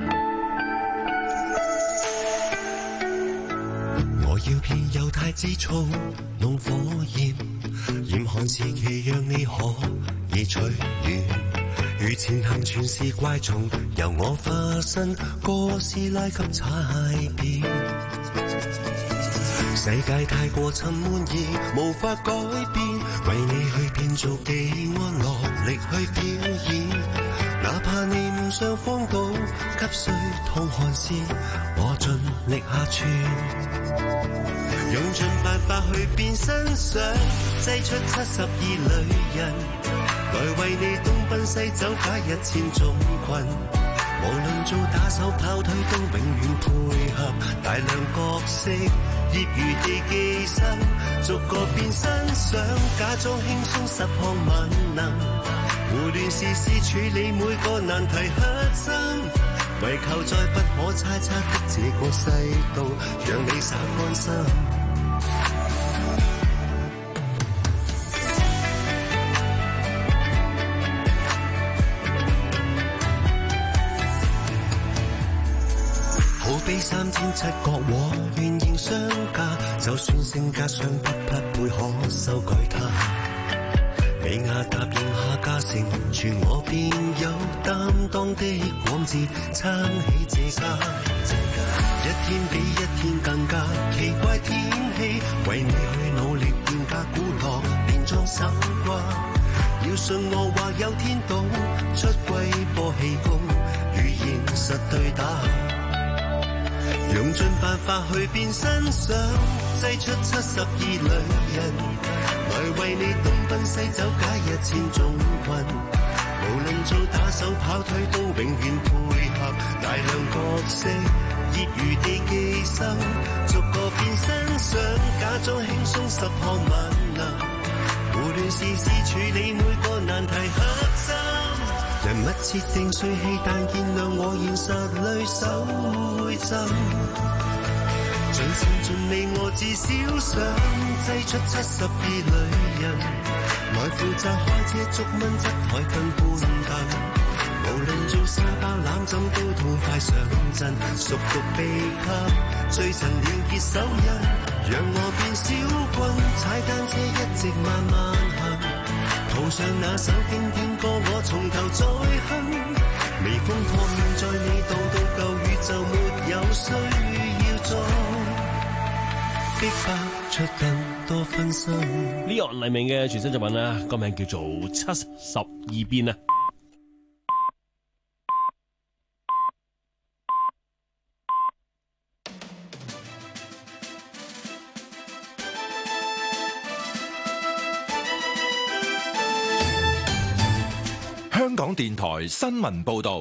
我要遍猶太之草，弄火焰，嚴寒時期讓你可以取暖。如前行全是怪蟲，由我化身，哥斯拉級踩遍。世界太過沉悶而無法改變，為你去變做技安樂力去表演。哪怕你唔想荒島，給水燙汗時，我盡力下穿。用盡辦法去變身想，擠出七十二女人，來為你東奔西走解一千種困。無論做打手跑腿都永遠配合，大量角色業餘地寄生，逐個變身想，假裝輕鬆十項萬能，胡亂試試處理每個難題核心，為求在不可猜測的這個世道，讓你稍安心。比三千七角和圓形相加，就算性格上不匹配，可修改它。美亞答應下架成全我，便有擔當的廣節撐起這家。一天比一天更加奇怪天氣，為你去努力變加古樂，變裝手掛。要信我或有天道，出龜波氣功，與現實對打。用盡辦法去變身想，擠出七十二女人，來為你東奔西走解一千種困。無論做打手跑腿都永遠配合，大量角色業餘地寄生，逐個變身想，假裝輕鬆十項萬能，胡亂試試處理每個難題核心。人物設定帥氣，但見諒我現實裏手會震。盡善盡美，我至少想擠出七十二女人，來負責開車捉蚊執台跟半凳。無論做沙包攬枕都痛快上陣，熟讀秘笈，最曾連結手印，讓我變小軍，踩單車一直慢慢行。途上那首經典歌，我從頭再哼。微風撲面，在你道到舊宇宙，沒有需要再逼迫出更多分身。 呢個黎明嘅全新作品啦，個名叫做《七十二變》啊。 港電台新聞報導。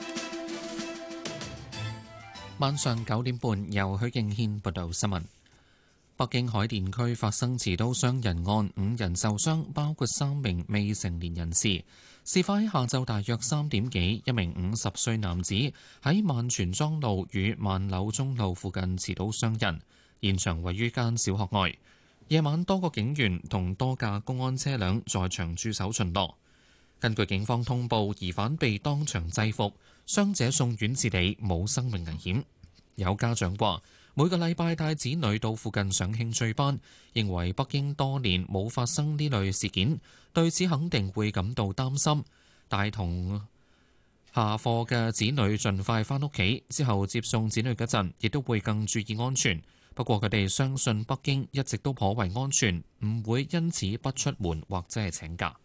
晚上九點半，由許敬軒報道新聞。北京海淀區發生持刀傷人案，五人受傷，包括三名未成年人士。事發喺下晝大約三點幾，一名五十歲男子喺萬全莊路與萬柳中路附近持刀傷人，現場位於間小學外。夜晚多個警員同多架公安車輛在場駐守巡邏。根據警方通報，疑犯被當場制服，傷者送院治理，冇生命危險。有家長話，每個禮拜帶子女到附近上興趣班，認為北京多年冇發生呢類事件，對此肯定會感到擔心。帶同下課嘅子女盡快返屋企，之後接送子女嗰陣，亦都會更注意安全。不過佢哋相信北京一直都頗為安全，唔會因此不出門或者係請假。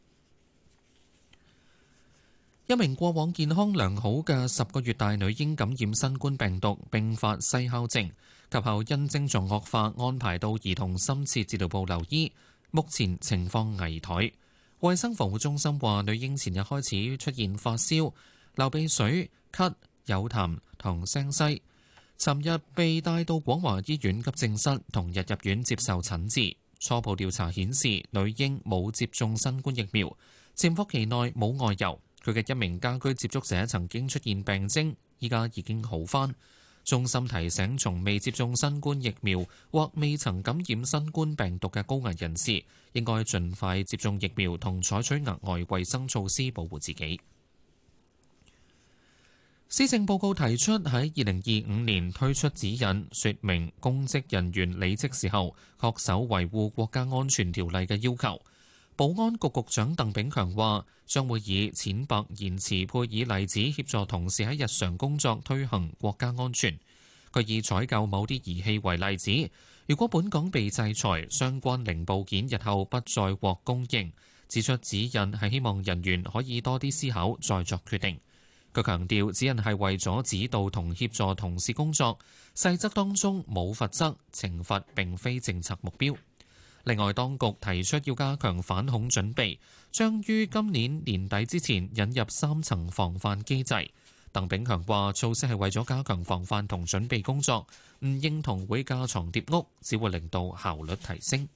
一名過往健康良好嘅十個月大女嬰感染新冠病毒，並發嘶哮症，及後因症狀惡化安排到兒童深切治療部留醫，目前情況危殆。衛生防護中心話，女嬰前日開始出現發燒、流鼻水、咳、有痰同聲嘶，尋日被帶到廣華醫院急症室，同日入院接受診治。初步調查顯示，女嬰冇接種新冠疫苗，潛伏期內冇外遊。佢嘅一名家居接觸者曾經出現病徵，依家已經好返。中心提醒，從未接種新冠疫苗或未曾感染新冠病毒嘅高危人士，應該盡快接種疫苗同採取額外衛生措施保護自己。施政報告提出喺二零二五年推出指引，說明公職人員履職時候恪守維護國家安全條例嘅要求。保安局局長鄧炳強話，將會以淺白言辭配以例子，協助同事喺日常工作推行國家安全。佢以採購某啲儀器為例子，如果本港被制裁，相關零部件日後不再獲供應，指出指引係希望人員可以多啲思考再作決定。佢強調，指引係為咗指導同協助同事工作，細則當中冇罰則，懲罰並非政策目標。另外，當局提出要加強反恐準備，將於今年年底之前引入三層防範機制。鄧炳強話，措施係為咗加強防範同準備工作，唔認同會架床疊屋，只會令到效率提升。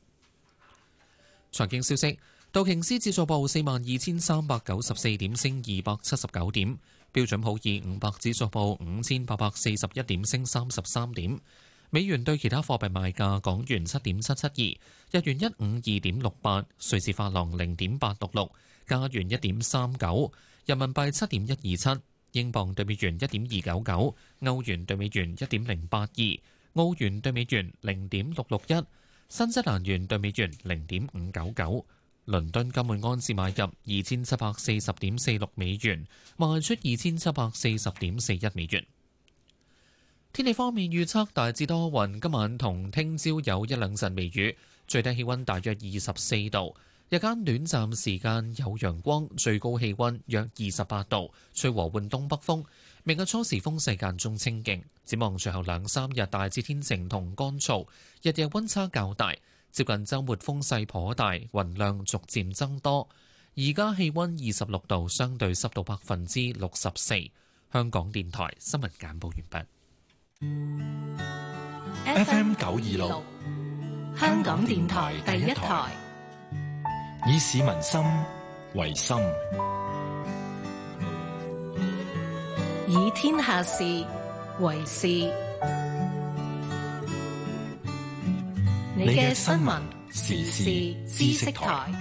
財經消息，道瓊斯指數報四萬二千三百九十四點，升二百七十九點；標準普爾五百指數報五千八百四十一點，升三十三點。美元對其他貨幣賣價：港元七點七七二，日元一五二點六八，瑞士法郎零點八六六，加元一點三九，人民幣七點一二七，英鎊對美元一點二九九，歐元對美元一點零八二，澳元對美元零點六六一，新西蘭元對美元零點五九九。倫敦金每安士買入二千七百四十點四六美元，賣出二千七百四十點四一美元。天氣方面預測大致多雲，今晚同聽朝有一兩陣微雨，最低氣溫大約二十四度，日間短暫時間有陽光，最高氣溫約二十八度，吹和緩東北風。明日初時風勢間中清勁，展望隨後兩三日大致天晴同乾燥，日夜溫差較大，接近週末風勢頗大，雲量逐漸增多。而家氣溫二十六度，相對濕度百分之六十四。香港電台新聞簡報完畢。 F M 九二六， 香港電台第一台， 以市民心為心， 以天下事為事。你嘅新聞時事知識台，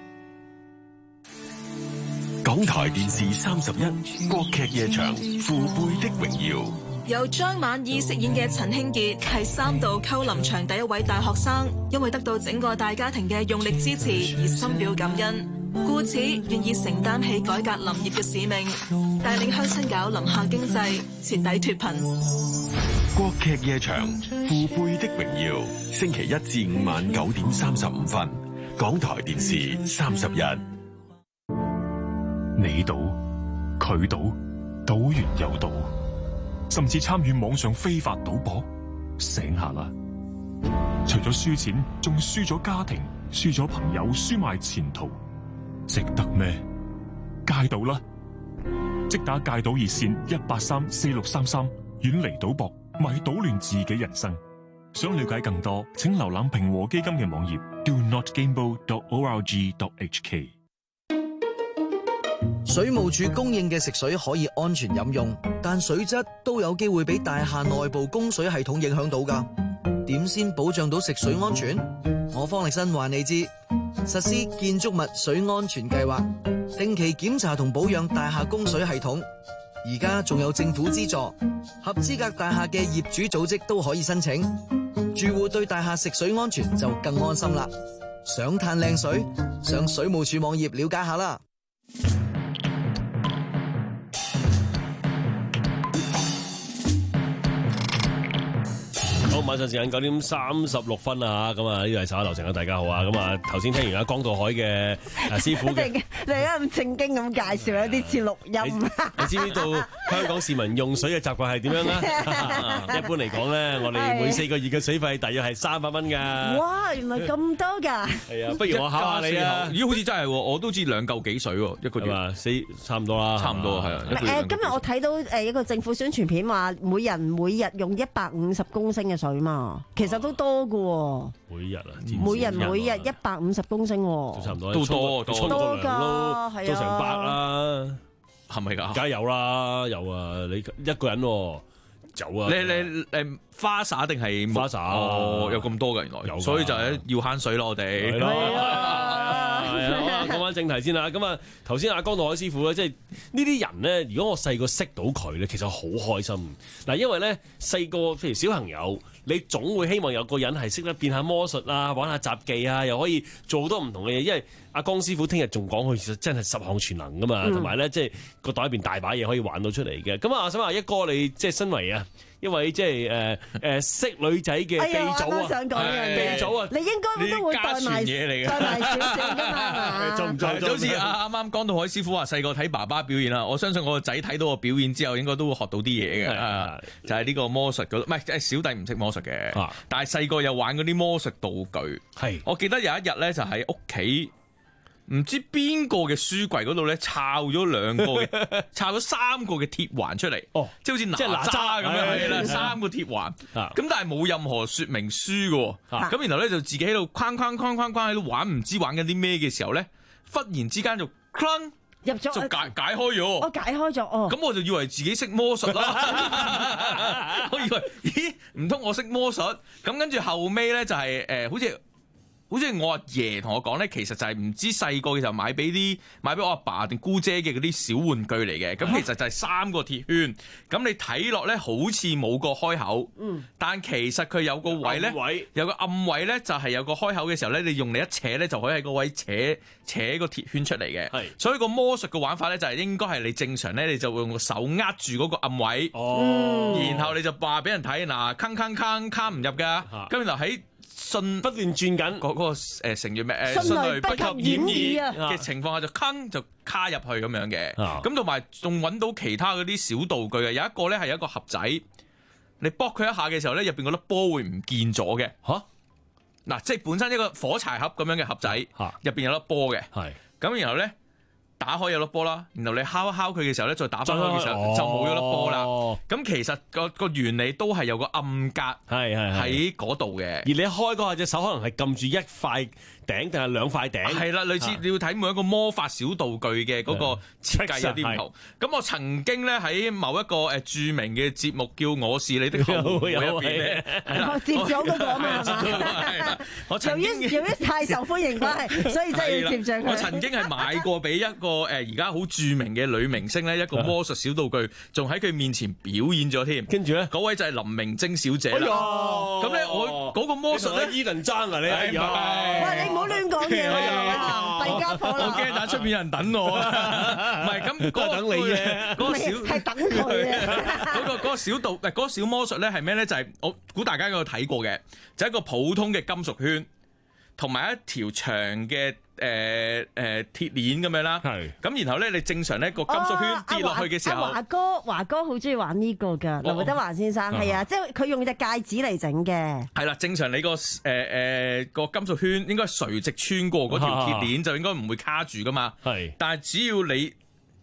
港台電視三十一國劇夜場《父輩的榮耀》。 由張晚意飾演嘅陳興傑係三度溝臨場第一位大學生，因為得到整個大家庭嘅用力支持而深表感恩，故此願意承擔起改革林業嘅使命，帶領鄉親搞林下經濟，徹底脫貧。 國劇夜場《父輩的榮耀》，星期一至五晚九點三十五分，港台電視三十一。 你賭，佢賭，賭完又賭。甚至參與網上非法賭博，醒下啦！除咗輸錢，仲輸咗家庭，輸咗朋友，輸埋前途，值得咩？ 戒賭啦！即打戒賭熱線一八三四六三三，遠離賭博，咪搗亂自己人生。想了解更多，請瀏覽平和基金嘅網頁 do not gamble dot org dot h k。 水務署供應嘅食水可以安全飲用，但水質都有機會俾大廈內部供水系統影響到㗎。點先保障到食水安全？我方力申話你知，實施建築物水安全計劃，定期檢查同保養大廈供水系統。而家仲有政府資助，合資格大廈嘅業主組織都可以申請。住戶對大廈食水安全就更安心啦。想嘆靚水，上水務署網頁了解下啦。 好，晚上時間九點三十六分啊！咁啊，呢度係十一樓城啊，大家好啊！咁啊，頭先聽完阿江道海嘅啊師傅嘅， 你而家咁正經咁介紹，有啲似錄音。 你知唔知道香港市民用水嘅習慣係點樣咧？一般嚟講咧，我哋每四個月嘅水費大約係三百蚊㗎。 哇！原來咁多㗎。係啊，不如我考下你啊！ 咦，好似真係喎，我都知兩嚿幾水喎，一個月嘛，四差唔多啦， 差唔多係啊。 誒，今日我睇到誒一個政府宣傳片話，每人每日用一百五十公升嘅水嘛，其實都多㗎喎。 每日啊， 每人每日一百五十公升喎， 差唔多， 都多多多㗎，係啊， 都成百啦， 係咪㗎？ 梗係有啦，有啊，你一個人喎，有啊。 你你誒花灑定係花灑？ 哦，有咁多㗎原來，有，所以就係要慳水咯，我哋。 係啊，係啊，講翻正題先啦。咁啊，頭先阿江道海師傅咧，即係呢啲人咧，如果我細個識到佢咧，其實好開心。嗱，因為咧細個譬如小朋友。你總會希望有個人係識得變下魔術啊，玩下雜技啊，又可以做好多唔同嘅嘢。因為阿江師傅聽日仲講佢其實真係十項全能噶嘛，同埋咧即係個袋入邊大把嘢可以玩到出嚟嘅。咁啊，我想話一哥你即係身為啊一位即係誒誒識女仔嘅鼻祖啊， 想講呢樣嘢， 鼻祖啊， 你應該都會帶埋嘢嚟嘅， 帶埋少少㗎嘛。 做唔做？就好似阿啱啱江道海師傅話細個睇爸爸表演啦，我相信我個仔睇到個表演之後，應該都會學到啲嘢嘅。就係呢個魔術嗰，唔係即係小弟唔識魔術嘅。但係細個有玩嗰啲魔術道具，係我記得有一日咧就喺屋企，唔知邊個嘅書櫃嗰度咧，抄咗兩個嘅，抄咗三個嘅鐵環出嚟，哦，即係好似哪吒咁樣，係啦，三個鐵環，咁但係冇任何說明書嘅，咁然後咧就自己喺度框框框框框喺度玩，唔知玩緊啲咩嘅時候咧，忽然之間就哐入咗， 就解解開咗， 我解開咗，哦， 咁我就以為自己識魔術啦，我以為咦唔通我識魔術？咁跟住後尾咧就係、是、誒、呃，好似好似我阿爺同我講咧，其實就係唔知細個嘅時候買俾啲買俾我阿爸定姑姐嘅嗰啲小玩具嚟嘅。咁、啊、其實就係三個鐵圈，咁你睇落咧好似冇個開口，嗯，但其實佢有個位咧，位有個暗位咧，就係、是、有個開口嘅時候咧，你用你一扯咧，就可以喺個位扯扯個鐵圈出嚟嘅。係，所以個魔術嘅玩法咧，就係應該係你正常咧，你就會用個手握住嗰個暗位，哦，然後你就話俾人睇，嗱，坑坑坑坑唔入㗎，咁然後喺順不斷轉緊嗰嗰個誒成語咩誒迅雷不及掩耳嘅情況下就坑就卡入去咁樣嘅，咁同埋仲揾到其他嗰啲小道具嘅，有一個咧係有一個盒仔，你剝佢一下嘅時候咧，入邊嗰粒波會唔見咗嘅嚇，嗱即係本身一個火柴盒咁樣嘅盒仔，入邊有粒波嘅，係咁然後咧。打開有粒波啦，然後你敲一敲佢嘅時候咧，再打翻開嘅時候、哦、就冇咗粒波啦。咁、哦、其實個個原理都係有個暗格係係喺嗰度嘅。而你開嗰下隻手可能係撳住一塊頂定係兩塊頂。係啦，類似你要睇每一個魔法小道具嘅嗰個設計有啲唔同。咁我曾經咧喺某一個誒著名嘅節目叫《我是你的後母》入邊咧， 接咗嗰個啊嘛。我由於由於太受歡迎關係，所以真係要接上佢。我曾經係買過俾一個。個誒而家好著名嘅女明星咧，一個魔術小道具，仲喺佢面前表演咗添。跟住咧，嗰位就係林明禎小姐啦。咁咧，我嗰個魔術咧，伊能爭啊，你係喂，你唔好亂講嘢喎，弊家伙啦！我驚喺出邊有人等我啊！唔係咁，嗰個等你嘅，嗰個小係等佢啊！嗰個嗰個小道誒，嗰個小魔術咧係咩咧？就係我估大家有睇過嘅，就係一個普通嘅金屬圈，同埋一條長嘅。誒誒鐵鏈咁樣啦，係咁然後咧，你正常咧個金屬圈跌落去嘅時候，華哥華哥好中意玩呢個㗎，劉德華先生係啊，即係佢用隻戒指嚟整嘅。係啦，正常你個誒誒個金屬圈應該垂直穿過嗰條鐵鏈，就應該唔會卡住㗎嘛。係，但係只要你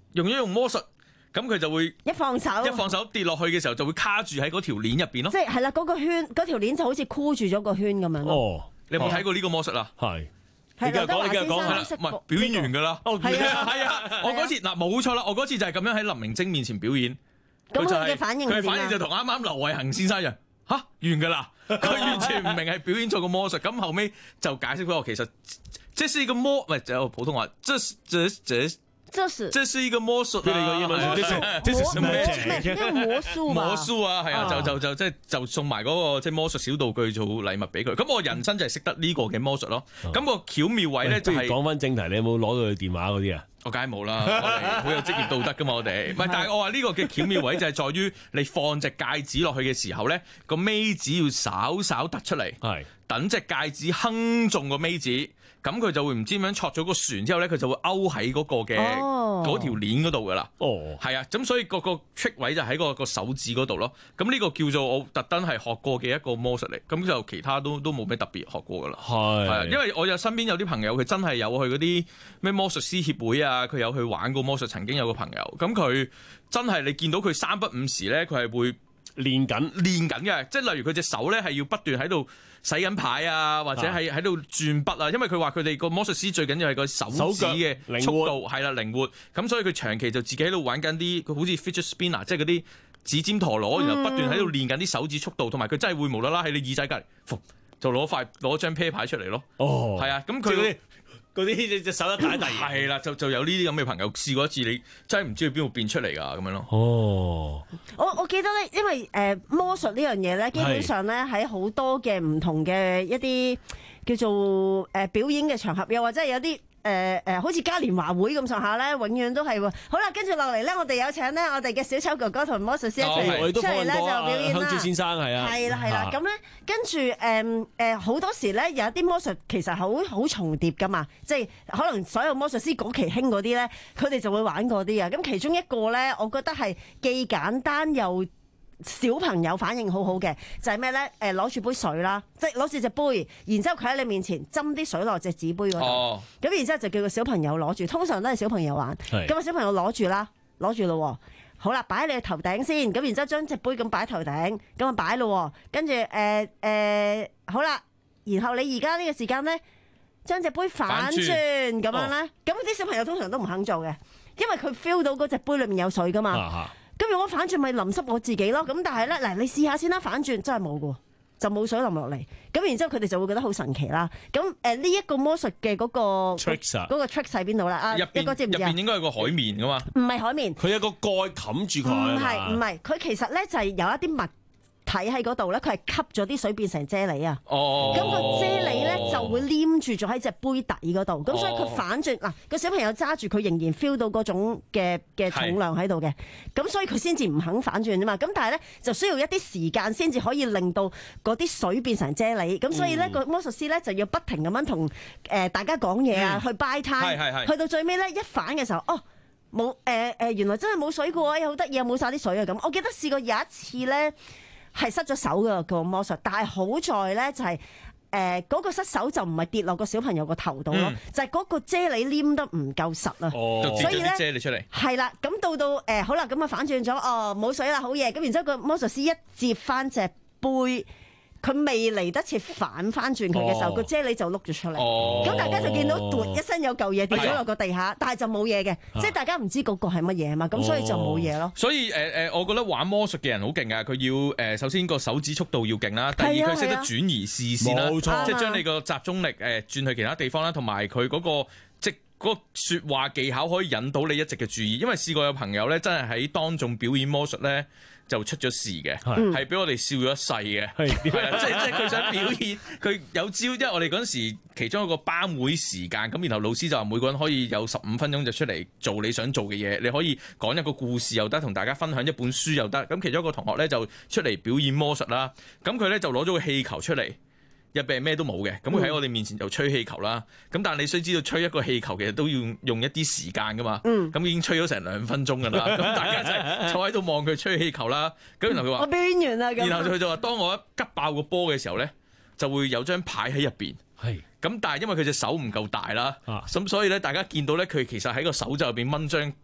用一用魔術，咁佢就會一放手， 一放手跌落去嘅時候就會卡住喺嗰條鏈入邊咯。 即係係啦，嗰個圈嗰條鏈就好似箍住咗個圈咁樣咯。 哦， 你有冇睇過呢個魔術啊？ 係。 係劉德華先生係啦，唔係表演完㗎啦。 哦， 係啊，係啊，我嗰次嗱冇錯啦，我嗰次就係咁樣喺林明禎面前表演。 咁就係佢嘅反應係佢嘅反點啊？ 應就同啱啱劉慧恒先生一樣，嚇完㗎啦，佢完全唔明係表演錯個魔術。咁後尾就解釋俾我，其實這是一個魔，唔係就普通話，這這這。 這是這是一個魔術啊！ 呢個英文這是這是什麼？ 咩咩魔術嘛？ 魔術啊，係啊，就就就即係就送埋嗰個即係魔術小道具做禮物俾佢。咁我人生就係識得呢個嘅魔術咯。咁個巧妙位咧就係講翻正題，你有冇攞到佢電話嗰啲啊？ 我梗係冇啦，我哋好有職業道德噶嘛，我哋。唔係，但係我話呢個嘅巧妙位就係在於你放隻戒指落去嘅時候咧，個尾指要稍稍突出嚟， 係等隻戒指鏗中個尾指。咁佢就會唔知點樣戳咗個旋之後咧，佢就會勾喺嗰個嘅嗰條鏈嗰度噶啦。 哦， 係啊，咁所以個個 trick 位就喺個個手指嗰度咯。咁呢個叫做我特登係學過嘅一個魔術嚟。咁就其他都都冇咩特別學過噶啦。 係係啊，因為我有身邊有啲朋友佢真係有去嗰啲咩魔術師協會啊，佢有去玩過魔術。曾經有個朋友，咁佢真係你見到佢三不五時咧，佢係會練緊練緊嘅。即係例如佢隻手咧係要不斷喺度洗緊牌啊，或者係喺度轉筆啊，因為佢話佢哋個魔術師最緊要係個手指嘅速度係啦靈活，咁所以佢長期就自己喺度玩緊啲，佢好似 fidget spinner，即係嗰啲指尖陀螺，然後不斷喺度練緊啲手指速度，同埋佢真係會無啦啦喺你耳仔隔離，就攞塊攞張啤牌出嚟咯。 哦， 係啊，咁佢嗰啲隻手一打突然係啦，就就有呢啲咁嘅朋友試過一次，你真係唔知佢邊度變出嚟㗎咁樣咯。 哦， 我我記得咧，因為誒、呃、魔術呢樣嘢咧，基本上咧喺好多嘅唔同嘅一啲叫做誒、呃、表演嘅場合，又或者係有啲。誒、呃、誒，好似嘉年華會咁上下咧，永遠都係喎。好啦，跟住落嚟咧，我哋有請咧我哋嘅小丑哥哥同魔術師一齊出嚟咧就表演啦。 香蕉先生係啊， 係啦係啦。咁咧跟住誒誒好多時咧有一啲魔術其實好好重疊噶嘛，即係可能所有魔術師嗰期興嗰啲咧，佢哋就會玩嗰啲啊。咁其中一個咧，我覺得係既簡單又小朋友反應好好嘅就係咩咧？誒攞住杯水啦，即係攞住隻杯，然之後佢喺你面前斟啲水落隻紙杯嗰度，咁、哦、然之後就叫個小朋友攞住，通常都係小朋友玩。咁個小朋友攞住啦，攞住咯，好啦，擺喺你嘅頭頂先，咁然之後將隻杯咁擺喺頭頂，咁啊擺咯，跟住誒誒好啦，然後你而家呢個時間咧，將隻杯反轉咁樣咧，咁啲、哦、小朋友通常都唔肯做嘅，因為佢 feel 到嗰隻杯裏面有水噶嘛。啊咁如果反轉咪淋濕我自己咯，咁但係咧嗱，你試下先啦，反轉真係冇嘅，就冇水淋落嚟。咁然之後佢哋就會覺得好神奇啦。咁誒呢一個魔術嘅嗰個 tricks 啊， 嗰個 tricks 喺邊度啦？啊，一個知唔知啊？ 入邊應該有個海綿噶嘛？ 唔係海綿， 佢有個蓋冚住佢。 唔係唔係，佢其實咧就係有一啲物體喺嗰度咧，佢係吸咗啲水變成啫喱啊。 哦， 咁個啫喱咧就會黏住咗喺隻杯底嗰度，咁、哦、所以佢反轉嗱個小朋友揸住佢仍然 feel 到嗰種嘅嘅重量喺度嘅，咁所以佢先至唔肯反轉啫嘛。咁但係咧就需要一啲時間先至可以令到嗰啲水變成啫喱，咁所以咧個魔術師咧就要不停咁樣同誒大家講嘢啊，嗯、去 buy time，去到最尾咧一反嘅時候，哦冇誒誒原來真係冇水嘅喎，好得意啊，冇晒啲水啊咁。我記得試過有一次咧。係失咗手嘅個魔術，但係好在咧就係誒嗰個失手就唔係跌落個小朋友個頭度咯，嗯、就係嗰個啫喱黏得唔夠實啊， 哦、 所以咧啫喱出嚟係啦，咁到到誒、呃、好啦，咁啊反轉咗哦冇水啦，好嘢，咁然之後個魔術師一接翻隻杯。佢未嚟得切反翻轉佢嘅時候，個、哦、啫喱就碌咗出嚟。咁、哦、大家就見到嘟一聲有嚿嘢跌咗落個地下，但係就冇嘢嘅，即係大家唔知嗰個係乜嘢啊嘛，咁所以就冇嘢咯。 所以誒誒、呃，我覺得玩魔術嘅人好勁啊！佢要誒、呃、首先個手指速度要勁啦，第二佢識得轉移視線啦，即係將你個集中力誒轉去其他地方啦，同埋佢嗰個即嗰個説話技巧可以引到你一直嘅注意。因為試過有朋友咧，真係喺當眾表演魔術咧。就出咗事嘅，係俾我哋笑咗一世嘅，係啊，即係即係佢想表演，佢有招，因為我哋嗰陣時其中一個班會時間，咁然後老師就話每個人可以有十五分鐘就出嚟做你想做嘅嘢，你可以講一個故事又得，同大家分享一本書又得，咁其中一個同學咧就出嚟表演魔術啦，咁佢咧就攞咗個氣球出嚟。入邊咩都冇嘅，咁佢喺我哋面前就吹氣球啦。咁、嗯、但係你需知道吹一個氣球其實都要用一啲時間噶嘛。咁、嗯、已經吹咗成兩分鐘噶啦。咁大家就係坐喺度望佢吹氣球啦。咁然後佢話：我表演完啦。 然後佢就話：當我一吉爆個波嘅時候咧，就會有張牌喺入邊。係。咁但係因為佢隻手唔夠大啦，咁、啊、所以咧大家見到咧佢其實喺個手袖入邊掹張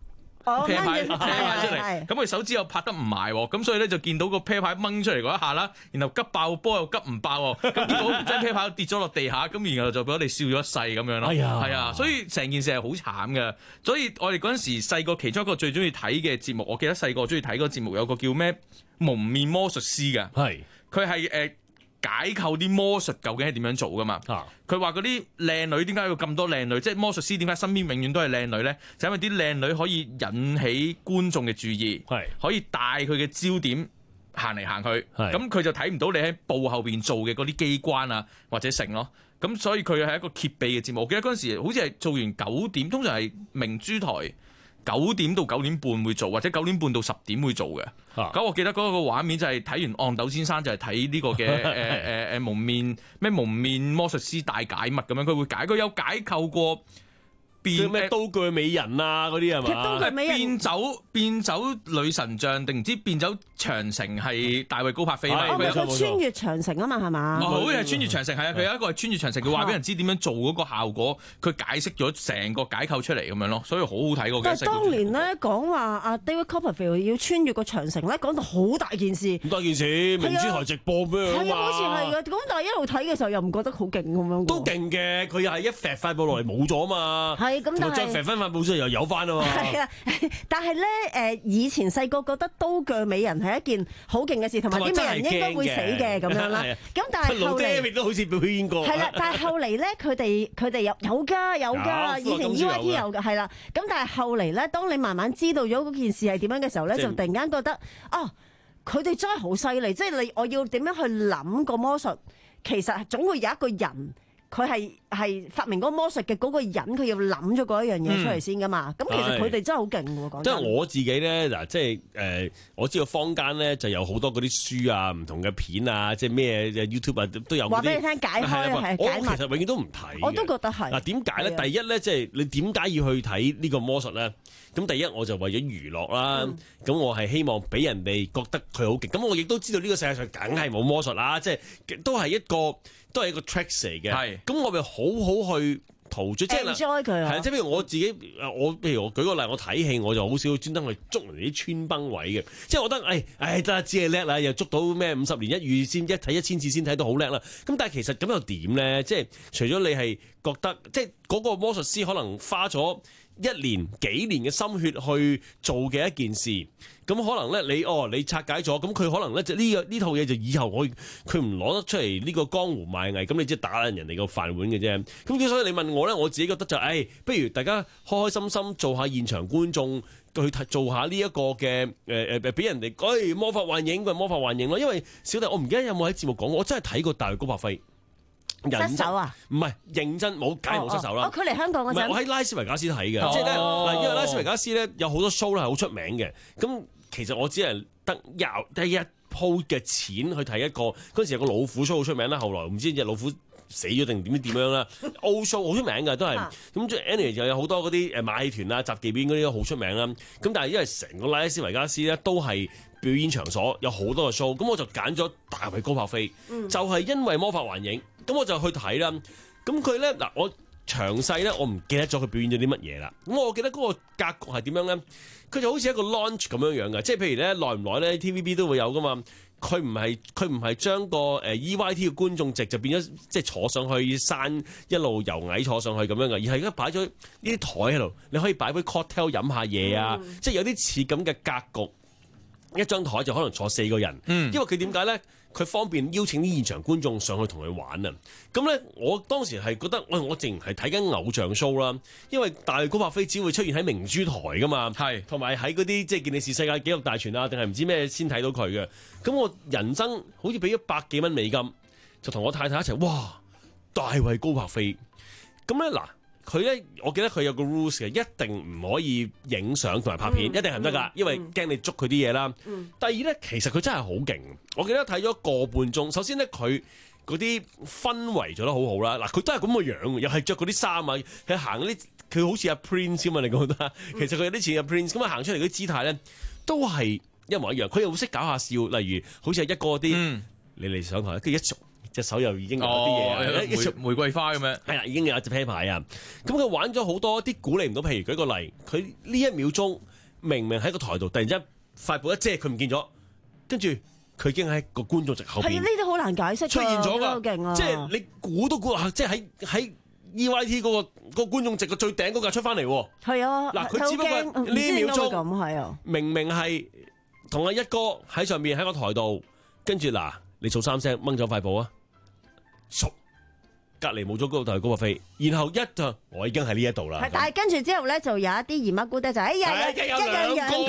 啤牌啤掹咗牌出係係嚟，咁佢手指又拍得唔埋喎，咁所以咧就見到個啤牌掹出嚟嗰一下啦，然後急爆波又急唔爆喎，咁結果張啤牌跌咗落地下，咁然後就俾我哋笑咗一世咁樣咯。 哎呀係啊，所以成件事係好慘嘅。所以我哋嗰陣時細個其中一個最中意睇嘅節目，我記得細個中意睇嗰個節目有個叫咩蒙面魔術師嘅， 係佢係誒解構啲魔術究竟係點樣做噶嘛？佢話嗰啲靚女點解要咁多靚女？即係魔術師點解身邊永遠都係靚女咧？就因為啲靚女可以引起觀眾嘅注意，可以帶佢嘅焦點行嚟行去，咁佢就睇唔到你喺布後邊做嘅嗰啲機關啊或者成咯。咁所以佢係一個揭秘嘅節目。我記得嗰陣時好似係做完九點，通常係明珠台九點到九點半會做，或者九點半到十點會做嘅。咁、啊、我記得嗰個畫面就係睇完憨豆先生就係睇呢個嘅誒誒誒蒙面咩蒙面魔術師大解密咁樣，佢會解佢有解構過。變咩刀具美人啊嗰啲係嘛？ 刀具美人變走變走女神像定唔知變走長城係大衛高柏飛啊？ 佢穿越長城啊嘛係嘛？ 好似係穿越長城係啊！佢有一個係穿越長城，佢話俾人知點樣做嗰個效果，佢解釋咗成個解構出嚟咁樣咯，所以好好睇個。 但係當年咧講話阿 David Copperfield 要穿越個長城咧，講到好大件事。 咁大件事，明珠台直播咩樣啊嘛？ 係啊，好似係嘅。咁但係一路睇嘅時候又唔覺得好勁咁樣。 都勁嘅，佢又係一揈塊布落嚟冇咗嘛。 係咁，但係再揈翻塊布出嚟又有翻啊嘛。 係啊，但係咧誒，以前細個覺得刀鋸美人係一件好勁嘅事，同埋啲美人應該會死嘅咁樣啦。咁但係後嚟都好似表演過。 係啦，但係後嚟咧，佢哋佢哋有有㗎有㗎，以前 E Y T 有㗎，係啦。咁但係後嚟咧，當你慢慢知道咗嗰件事係點樣嘅時候咧，就突然間覺得哦，佢哋真係好犀利，即係你我要點樣去諗個魔術，其實總會有一個人。佢係係發明嗰個魔術嘅嗰個人，佢要諗咗嗰一樣嘢出嚟先噶嘛。咁、嗯、其實佢哋真係好勁喎，講真。 即係我自己咧，嗱，即係誒，我知道坊間咧就有好多嗰啲書啊、唔同嘅片啊，即係咩 YouTube 啊都有。話俾你聽解開係解密。我其實永遠都唔睇。我都覺得係。嗱，點解咧？第一咧，即係你點解要去睇呢個魔術咧？咁第一我就為咗娛樂啦。咁、嗯、我係希望俾人哋覺得佢好勁。咁我亦都知道呢個世界上梗係冇魔術啦，即係都係一個。都係一個 tricks 嚟嘅，咁我咪好好去陶醉，即係 enjoy 佢啊！ 係即係譬如我自己，我譬如我舉個例，我睇戲我就好少專登去捉人哋啲穿崩位嘅，即係我覺得，誒誒得知你叻啦，又捉到咩五十年一遇先一睇一千次先睇到好叻啦。咁但係其實咁又點咧？即係除咗你係覺得，即係嗰個魔術師可能花咗一年幾年嘅心血去做嘅一件事，咁可能咧你哦你拆解咗，咁佢可能咧就呢個呢套嘢就以後我佢唔攞得出嚟呢個江湖賣藝，咁你即係打爛人哋個飯碗嘅啫。咁所以你問我咧，我自己覺得就誒、哎，不如大家開開心心做下現場觀眾，去睇做下呢一個嘅誒誒誒，俾人哋誒、哎、魔法幻影，佢魔法幻影咯。因為小弟我唔記得有冇喺節目講過，我真係睇過大衛高柏飛。 失手啊？ 唔係認真冇，梗係冇失手啦。 哦，佢嚟、哦、香港嗰陣， 唔係我喺拉斯維加斯睇嘅，哦、即係咧嗱，因為拉斯維加斯咧有好多 show 咧係好出名嘅。咁其實我只係得有第一鋪嘅錢去睇一個，嗰陣時有個老虎 show 好出名啦。後來唔知隻老虎死咗定點點點樣啦。O show 好出名嘅都係咁，即係 anyway 就有好多嗰啲誒馬戲團啊、雜技片嗰啲都好出名啦。咁但係因為成個拉斯維加斯咧都係表演場所，有好多個 show，咁我就揀咗大衛高柏飛，嗯、就係因為魔法幻影。咁我就去睇啦，咁佢咧嗱，我詳細咧我唔記得咗佢表演咗啲乜嘢啦。咁我記得嗰個格局係點樣咧？佢就好似一個 launch 咁樣樣嘅，即係譬如咧耐唔耐咧 T V B 都會有噶嘛。佢唔係佢唔係將個誒 E Y T 嘅觀眾席就變咗即係坐上去山一路由矮坐上去咁樣嘅，而係而家擺咗呢啲台喺度，你可以擺杯 cocktail 飲下嘢啊，嗯、即係有啲似咁嘅格局。一張台就可能坐四個人，嗯、因為佢點解咧？佢方便邀請啲現場觀眾上去同佢玩啊！咁咧，我當時係覺得，喂，我淨係睇緊偶像 show 啦，因為大衛高柏飛只會出現喺明珠台噶嘛，係同埋喺嗰啲即係健力士世界紀錄大全啊，定係唔知咩先睇到佢嘅。咁我人生好似俾咗百幾蚊美金，就同我太太一齊，哇！大衛高柏飛咁咧嗱。佢咧，我記得佢有個 rules 嘅，一定唔可以影相同埋拍片，嗯、一定係唔得㗎，嗯、因為驚你捉佢啲嘢啦。嗯、第二咧，其實佢真係好勁。我記得睇咗個半鐘。首先咧，佢嗰啲氛圍做得好好啦。嗱，佢都係咁嘅樣，又係着嗰啲衫啊，佢行嗰啲，佢好似阿 Prince 咁嘛，你覺得？其實佢有啲似阿 Prince 咁啊，行出嚟嗰啲姿態咧，都係一模一樣。佢又會識搞下笑，例如好似係一個啲，嗯、你嚟上台，跟住一熟。隻手又已經有啲嘢， 哦、玫瑰花咁樣， 係啦，已經有一隻啤牌啊！咁佢玩咗好多啲鼓勵唔到，譬如舉個例，佢呢一秒鐘明明喺個台度，突然之間塊布一遮，佢唔見咗，跟住佢已經喺個觀眾席後邊。 係啊，呢啲好難解釋㗎， 出現咗好勁啊！ 即係你估都估下，即係喺喺 E Y T 嗰、嗰個、嗰個觀眾席嘅最頂嗰架出翻嚟喎。係啊， 嗱佢只不過呢秒鐘咁係啊， 明明係同阿一哥喺上面喺個台度，跟住嗱你數三聲掹咗塊布啊，熟隔離冇咗嗰個台高個飛，然後一就我已經喺呢一度啦。 係，但係跟住之後咧，就有一啲姨媽姑爹就哎呀，一樣樣㗎。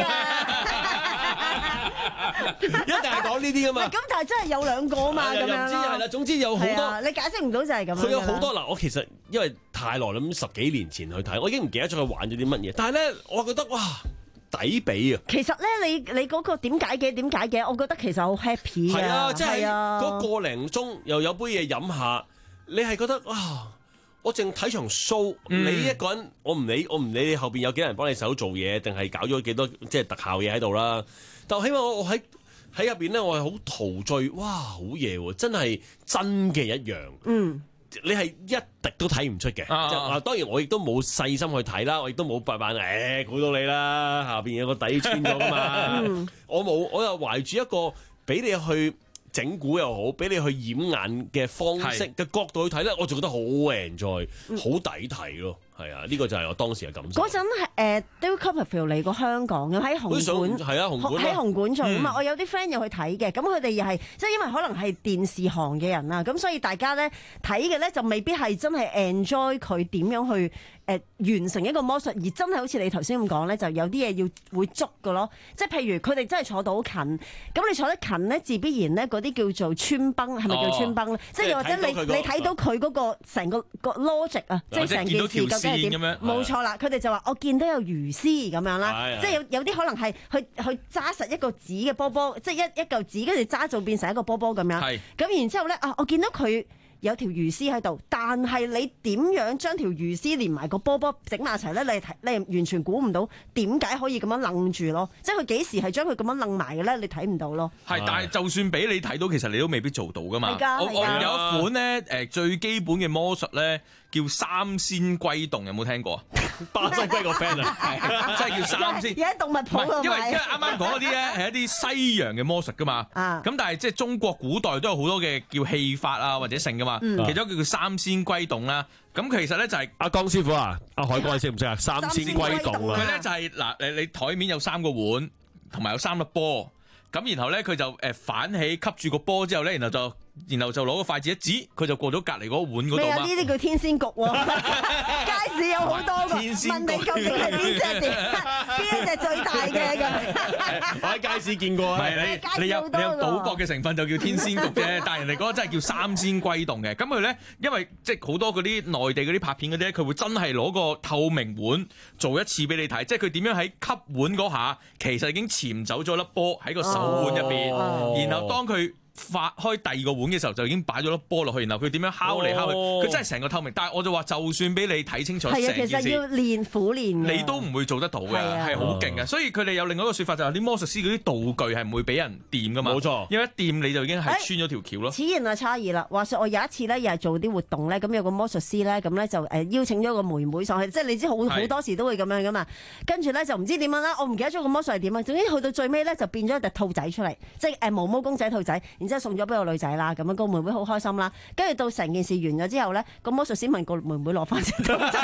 一定係講呢啲噶嘛。 咁但係真係有兩個啊嘛，咁樣咯。 係啦，總之有好多。 你解釋唔到就係咁樣。 佢有好多嗱，我其實因為太耐啦，咁十幾年前去睇，我已經唔記得咗佢玩咗啲乜嘢。但係咧，我覺得哇，抵比啊！ 其實咧，你你嗰個點解嘅點解嘅，我覺得其實好 happy 係啊，即係啊， 嗰個零鐘又有杯嘢飲下，你係覺得啊，我淨睇場 show，你一個人，我唔理，我唔理你後邊有幾人幫你手做嘢，定係搞咗幾多即係特效嘢喺度啦。但起碼我我喺喺入邊咧，我係好陶醉，哇，好嘢喎！真係真嘅一樣。嗯，你係一滴都睇唔出嘅。啊，啊，當然我亦都冇細心去睇啦，我亦都冇白扮誒估到你啦，下邊有個底穿咗噶嘛。嗯、我冇，我又懷住一個俾你去整蠱又好，俾你去掩眼嘅方式嘅角度去睇咧，我就覺得好 enjoy，好抵睇咯。係啊，呢、這個就係我當時嘅感受。 嗰陣係誒 David Copperfield 嚟過香港嘅，喺紅館， 係啊，紅館喺紅館做啊嘛。 嗯、 我有啲 friend 又去睇嘅，咁佢哋又係即係因為可能係電視行嘅人啦，咁所以大家咧睇嘅咧就未必係真係 enjoy 佢點樣去誒、呃、完成一個魔術，而真係好似你頭先咁講咧，就有啲嘢要會捉嘅咯。即係譬如佢哋真係坐到好近，咁你坐得近咧，自必然咧嗰啲叫做穿崩，係咪叫穿崩咧？哦、即係或者你你睇到佢嗰個成個個 logic 啊，即係成件事究竟係點？冇錯啦，佢哋就話我見到有魚絲咁樣啦，即係有有啲可能係去去揸實一個紙嘅波波，即係一一嚿紙跟住揸做變成一個波波咁樣。咁然之後咧啊，我見到佢有條魚絲喺度，但係你點樣將條魚絲連埋個波波整埋一齊咧？你睇你完全估唔到點解可以咁樣愣住咯？即係佢幾時係將佢咁樣愣埋嘅咧？你睇唔到咯。 係，但係就算俾你睇到，其實你都未必做到噶嘛。我我有一款咧誒最基本嘅魔術咧。叫三仙歸洞，有冇聽過啊？ 巴西龜個 friend 啊， 係真係叫三仙。 而家動物鋪度買。 因為因為啱啱講嗰啲咧係一啲西洋嘅魔術噶嘛。啊。咁但係即係中國古代都有好多嘅叫戲法啊或者性噶嘛。嗯。其中一個叫三仙歸洞啦。咁其實咧就係阿江師傅啊，阿海哥你識唔識啊？三仙歸洞啊。 佢咧就係嗱誒，你台面有三個碗，同埋有三粒波。咁然後咧佢就誒反起吸住個波之後咧，然後就。然後就攞個筷子一指，佢就過咗隔離嗰個碗嗰度嘛。 咩啊？呢啲叫天仙局喎，街市有好多個。天仙局。問你究竟係邊隻碟？邊一隻最大嘅咁？ 我喺街市見過啊。 係你你有你有賭博嘅成分就叫天仙局啫，但係人哋嗰個真係叫三仙歸洞嘅。咁佢咧，因為即係好多嗰啲內地嗰啲拍片嗰啲咧，佢會真係攞個透明碗做一次俾你睇，即係佢點樣喺吸碗嗰下，其實已經潛走咗粒波喺個手腕入邊，哦、然後當佢發開第二個碗嘅時候，就已經擺咗粒波落去，然後佢點樣敲嚟敲去，佢、哦、真係成個透明。但係我就話，就算俾你睇清楚成件事， 其實要練苦練， 你都唔會做得到嘅，係好勁嘅。所以佢哋有另外一個説法，就係啲魔術師嗰啲道具係唔會俾人掂噶嘛。冇錯，因為一掂你就已經係穿咗條橋咯。此言啊差異啦。話說我有一次咧，又係做啲活動咧，咁有個魔術師咧，咁咧就誒邀請咗個妹妹上去，即係你知好好多時都會咁樣噶嘛。跟住咧就唔知點樣啦，我唔記得咗個魔術係點啊。總之去到最尾咧，就變咗一隻兔仔出嚟，即係誒毛毛公仔兔仔，然之後送咗俾個女仔啦，咁樣個妹妹好開心啦。跟住到成件事完咗之後咧，個魔術師問個妹妹攞翻隻兔仔，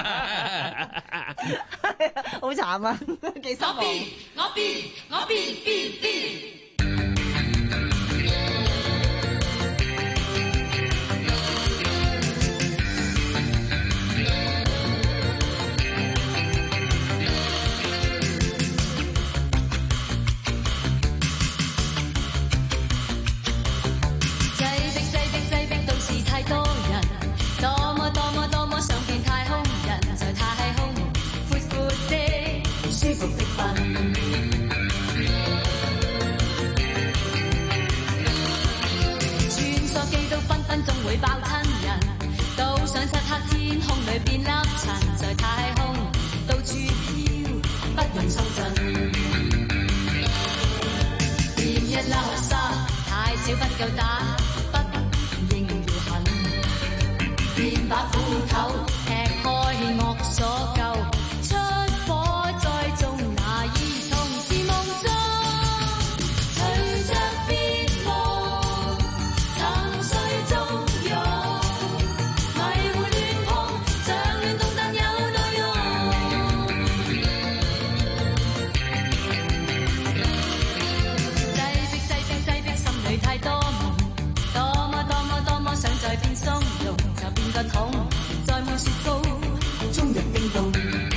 好慘啊！幾失望。我變，我變，我變變變。會爆親人，到上漆黑天空裏變粒塵，在太空到處飄，不用收陣。變一粒沙，太少不夠打，不應要狠。變把斧頭，劈開惡所救，出火再種那煙。 雪糕，終日冰凍。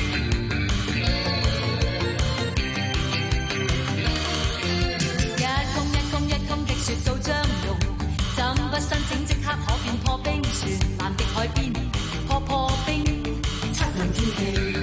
一空一空一空的雪到將融，怎不申請即刻可變破冰船？南極海邊破破冰，七涼天氣。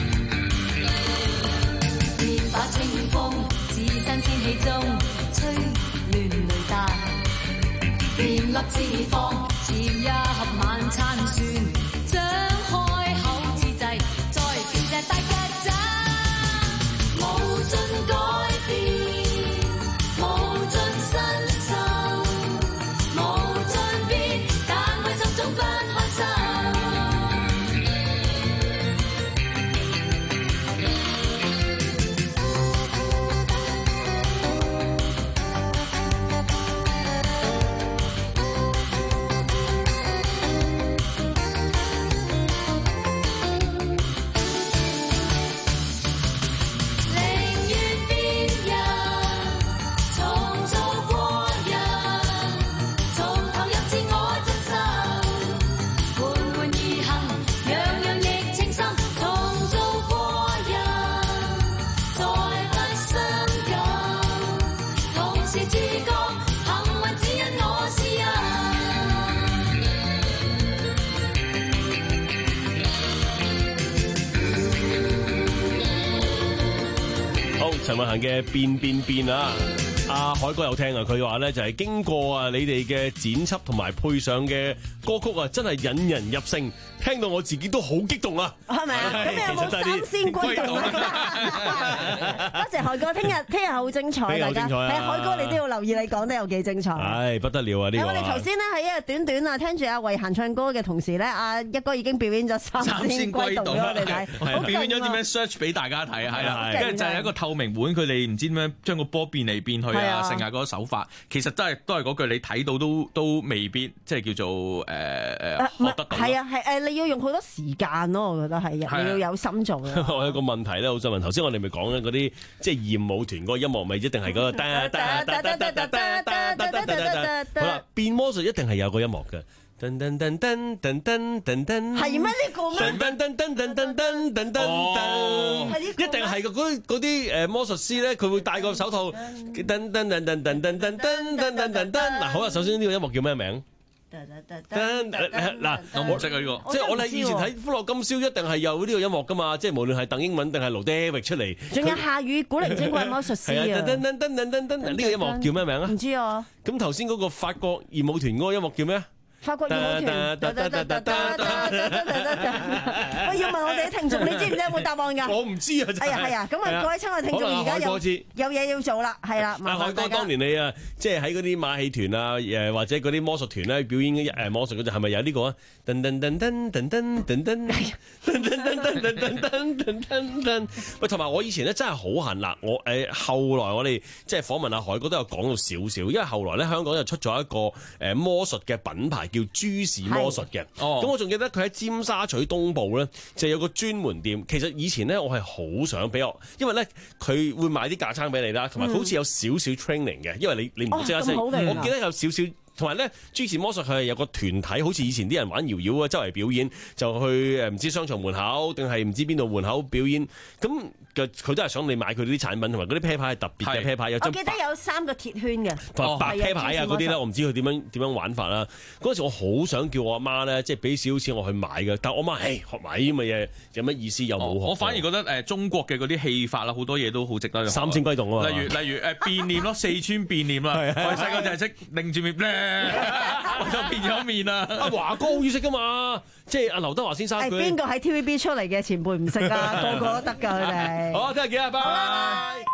別把清風置身天氣中，吹亂雷彈。便粒脂肪，漸一盒晚餐算。張開口之際，再變隻大曱甴。無盡改變，無盡身心，無盡變，但為心中不開心。 陳慧嫻嘅變變變啊！阿海哥有聽啊，佢話咧就係經過啊你哋嘅剪輯同埋配上嘅歌曲啊，真係引人入勝，聽到我自己都好激動啊！ 係咪啊？咁你有冇三仙歸洞啊？多謝海哥，聽日聽日好精彩，大家係海哥，你都要留意，你講得有幾精彩。 唉，不得了啊！呢個我哋頭先咧喺一日短短啊，聽住阿慧嫻唱歌嘅同時咧，阿一哥已經表演咗三仙歸洞俾我哋睇， 係表演咗點樣 search 俾大家睇，係啦，跟住就係一個透明碗，佢哋唔知點樣將個波變嚟變去啊，剩下嗰個手法，其實都係都係嗰句，你睇到都都未必即係叫做誒誒學得到。 係啊係誒，你要用好多時間咯，我覺得係，你要有心做嘅。 我有個問題咧，好想問，頭先我哋咪講咧嗰啲即係豔舞團嗰個音樂，咪一定係嗰個噠噠噠噠噠噠噠噠噠噠噠。好啦，變魔術一定係有個音樂嘅。噔噔噔噔噔噔噔噔， 係咩呢個咩？ 噔噔噔噔噔噔噔噔噔，一定係個嗰嗰啲誒魔術師咧，佢會戴個手套，噔噔噔噔噔噔噔噔噔噔噔。嗱，好啦，首先呢個音樂叫咩名？嗱， 我唔識啊呢個， 即係我哋以前睇《歡樂今宵》一定係有呢個音樂噶嘛，即係無論係鄧英文定係盧爹域出嚟， 仲有夏雨古靈精怪魔術師啊！ 噔噔噔噔噔噔，呢個音樂叫咩名啊？ 唔知啊。 咁頭先嗰個法國豔舞團嗰個音樂叫咩啊？ 法國豔舞團，我要問我哋啲聽眾，你知唔知有冇答案㗎？ 我唔知啊， 係啊係啊，咁啊各位親愛聽眾而家有有嘢要做啦，係啦。 阿海哥，當年你啊，即係喺嗰啲馬戲團啊，誒或者嗰啲魔術團咧表演誒魔術嗰陣，係咪有呢個啊？噔噔噔噔噔噔噔噔噔噔噔噔噔噔噔。喂，同埋我以前咧真係好恨啦，我誒後來我哋即係訪問阿海哥都有講到少少，因為後來咧香港就出咗一個誒魔術嘅品牌。叫朱氏魔術嘅，咁、哦、我仲記得佢喺尖沙咀東部咧就有個專門店。其實以前咧我係好想俾我，因為咧佢會買啲架撐俾你啦，同埋好似有少少 training 嘅，因為你你唔即刻識。哦、我記得有少少，同埋咧朱氏魔術佢係有個團體，好似以前啲人玩搖搖啊，周圍表演，就去誒唔知商場門口定係唔知邊度門口表演咁。佢都係想你買佢啲產品，同埋嗰啲啤牌係特別嘅啤牌。有我記得有三個鐵圈嘅， 哦、白啤牌啊嗰啲咧，我唔知佢點樣點樣玩法啦。嗰陣時我好想叫我阿媽咧，即係俾少少錢我去買嘅，但係我媽誒學埋啲咁嘅嘢有乜意思？又冇學。 我反而覺得誒中國嘅嗰啲戲法啦，好多嘢都好值得。 三仙歸洞啊！ 例如例如誒變臉咯，四川變臉啦，我細個就係識擰住面咧，我就變咗面啦。 阿華哥好識噶嘛，即係阿劉德華先生。 誒邊個喺 T V B 出嚟嘅前輩唔識啊？個個都得㗎佢哋。 好，聽日見啊，拜拜。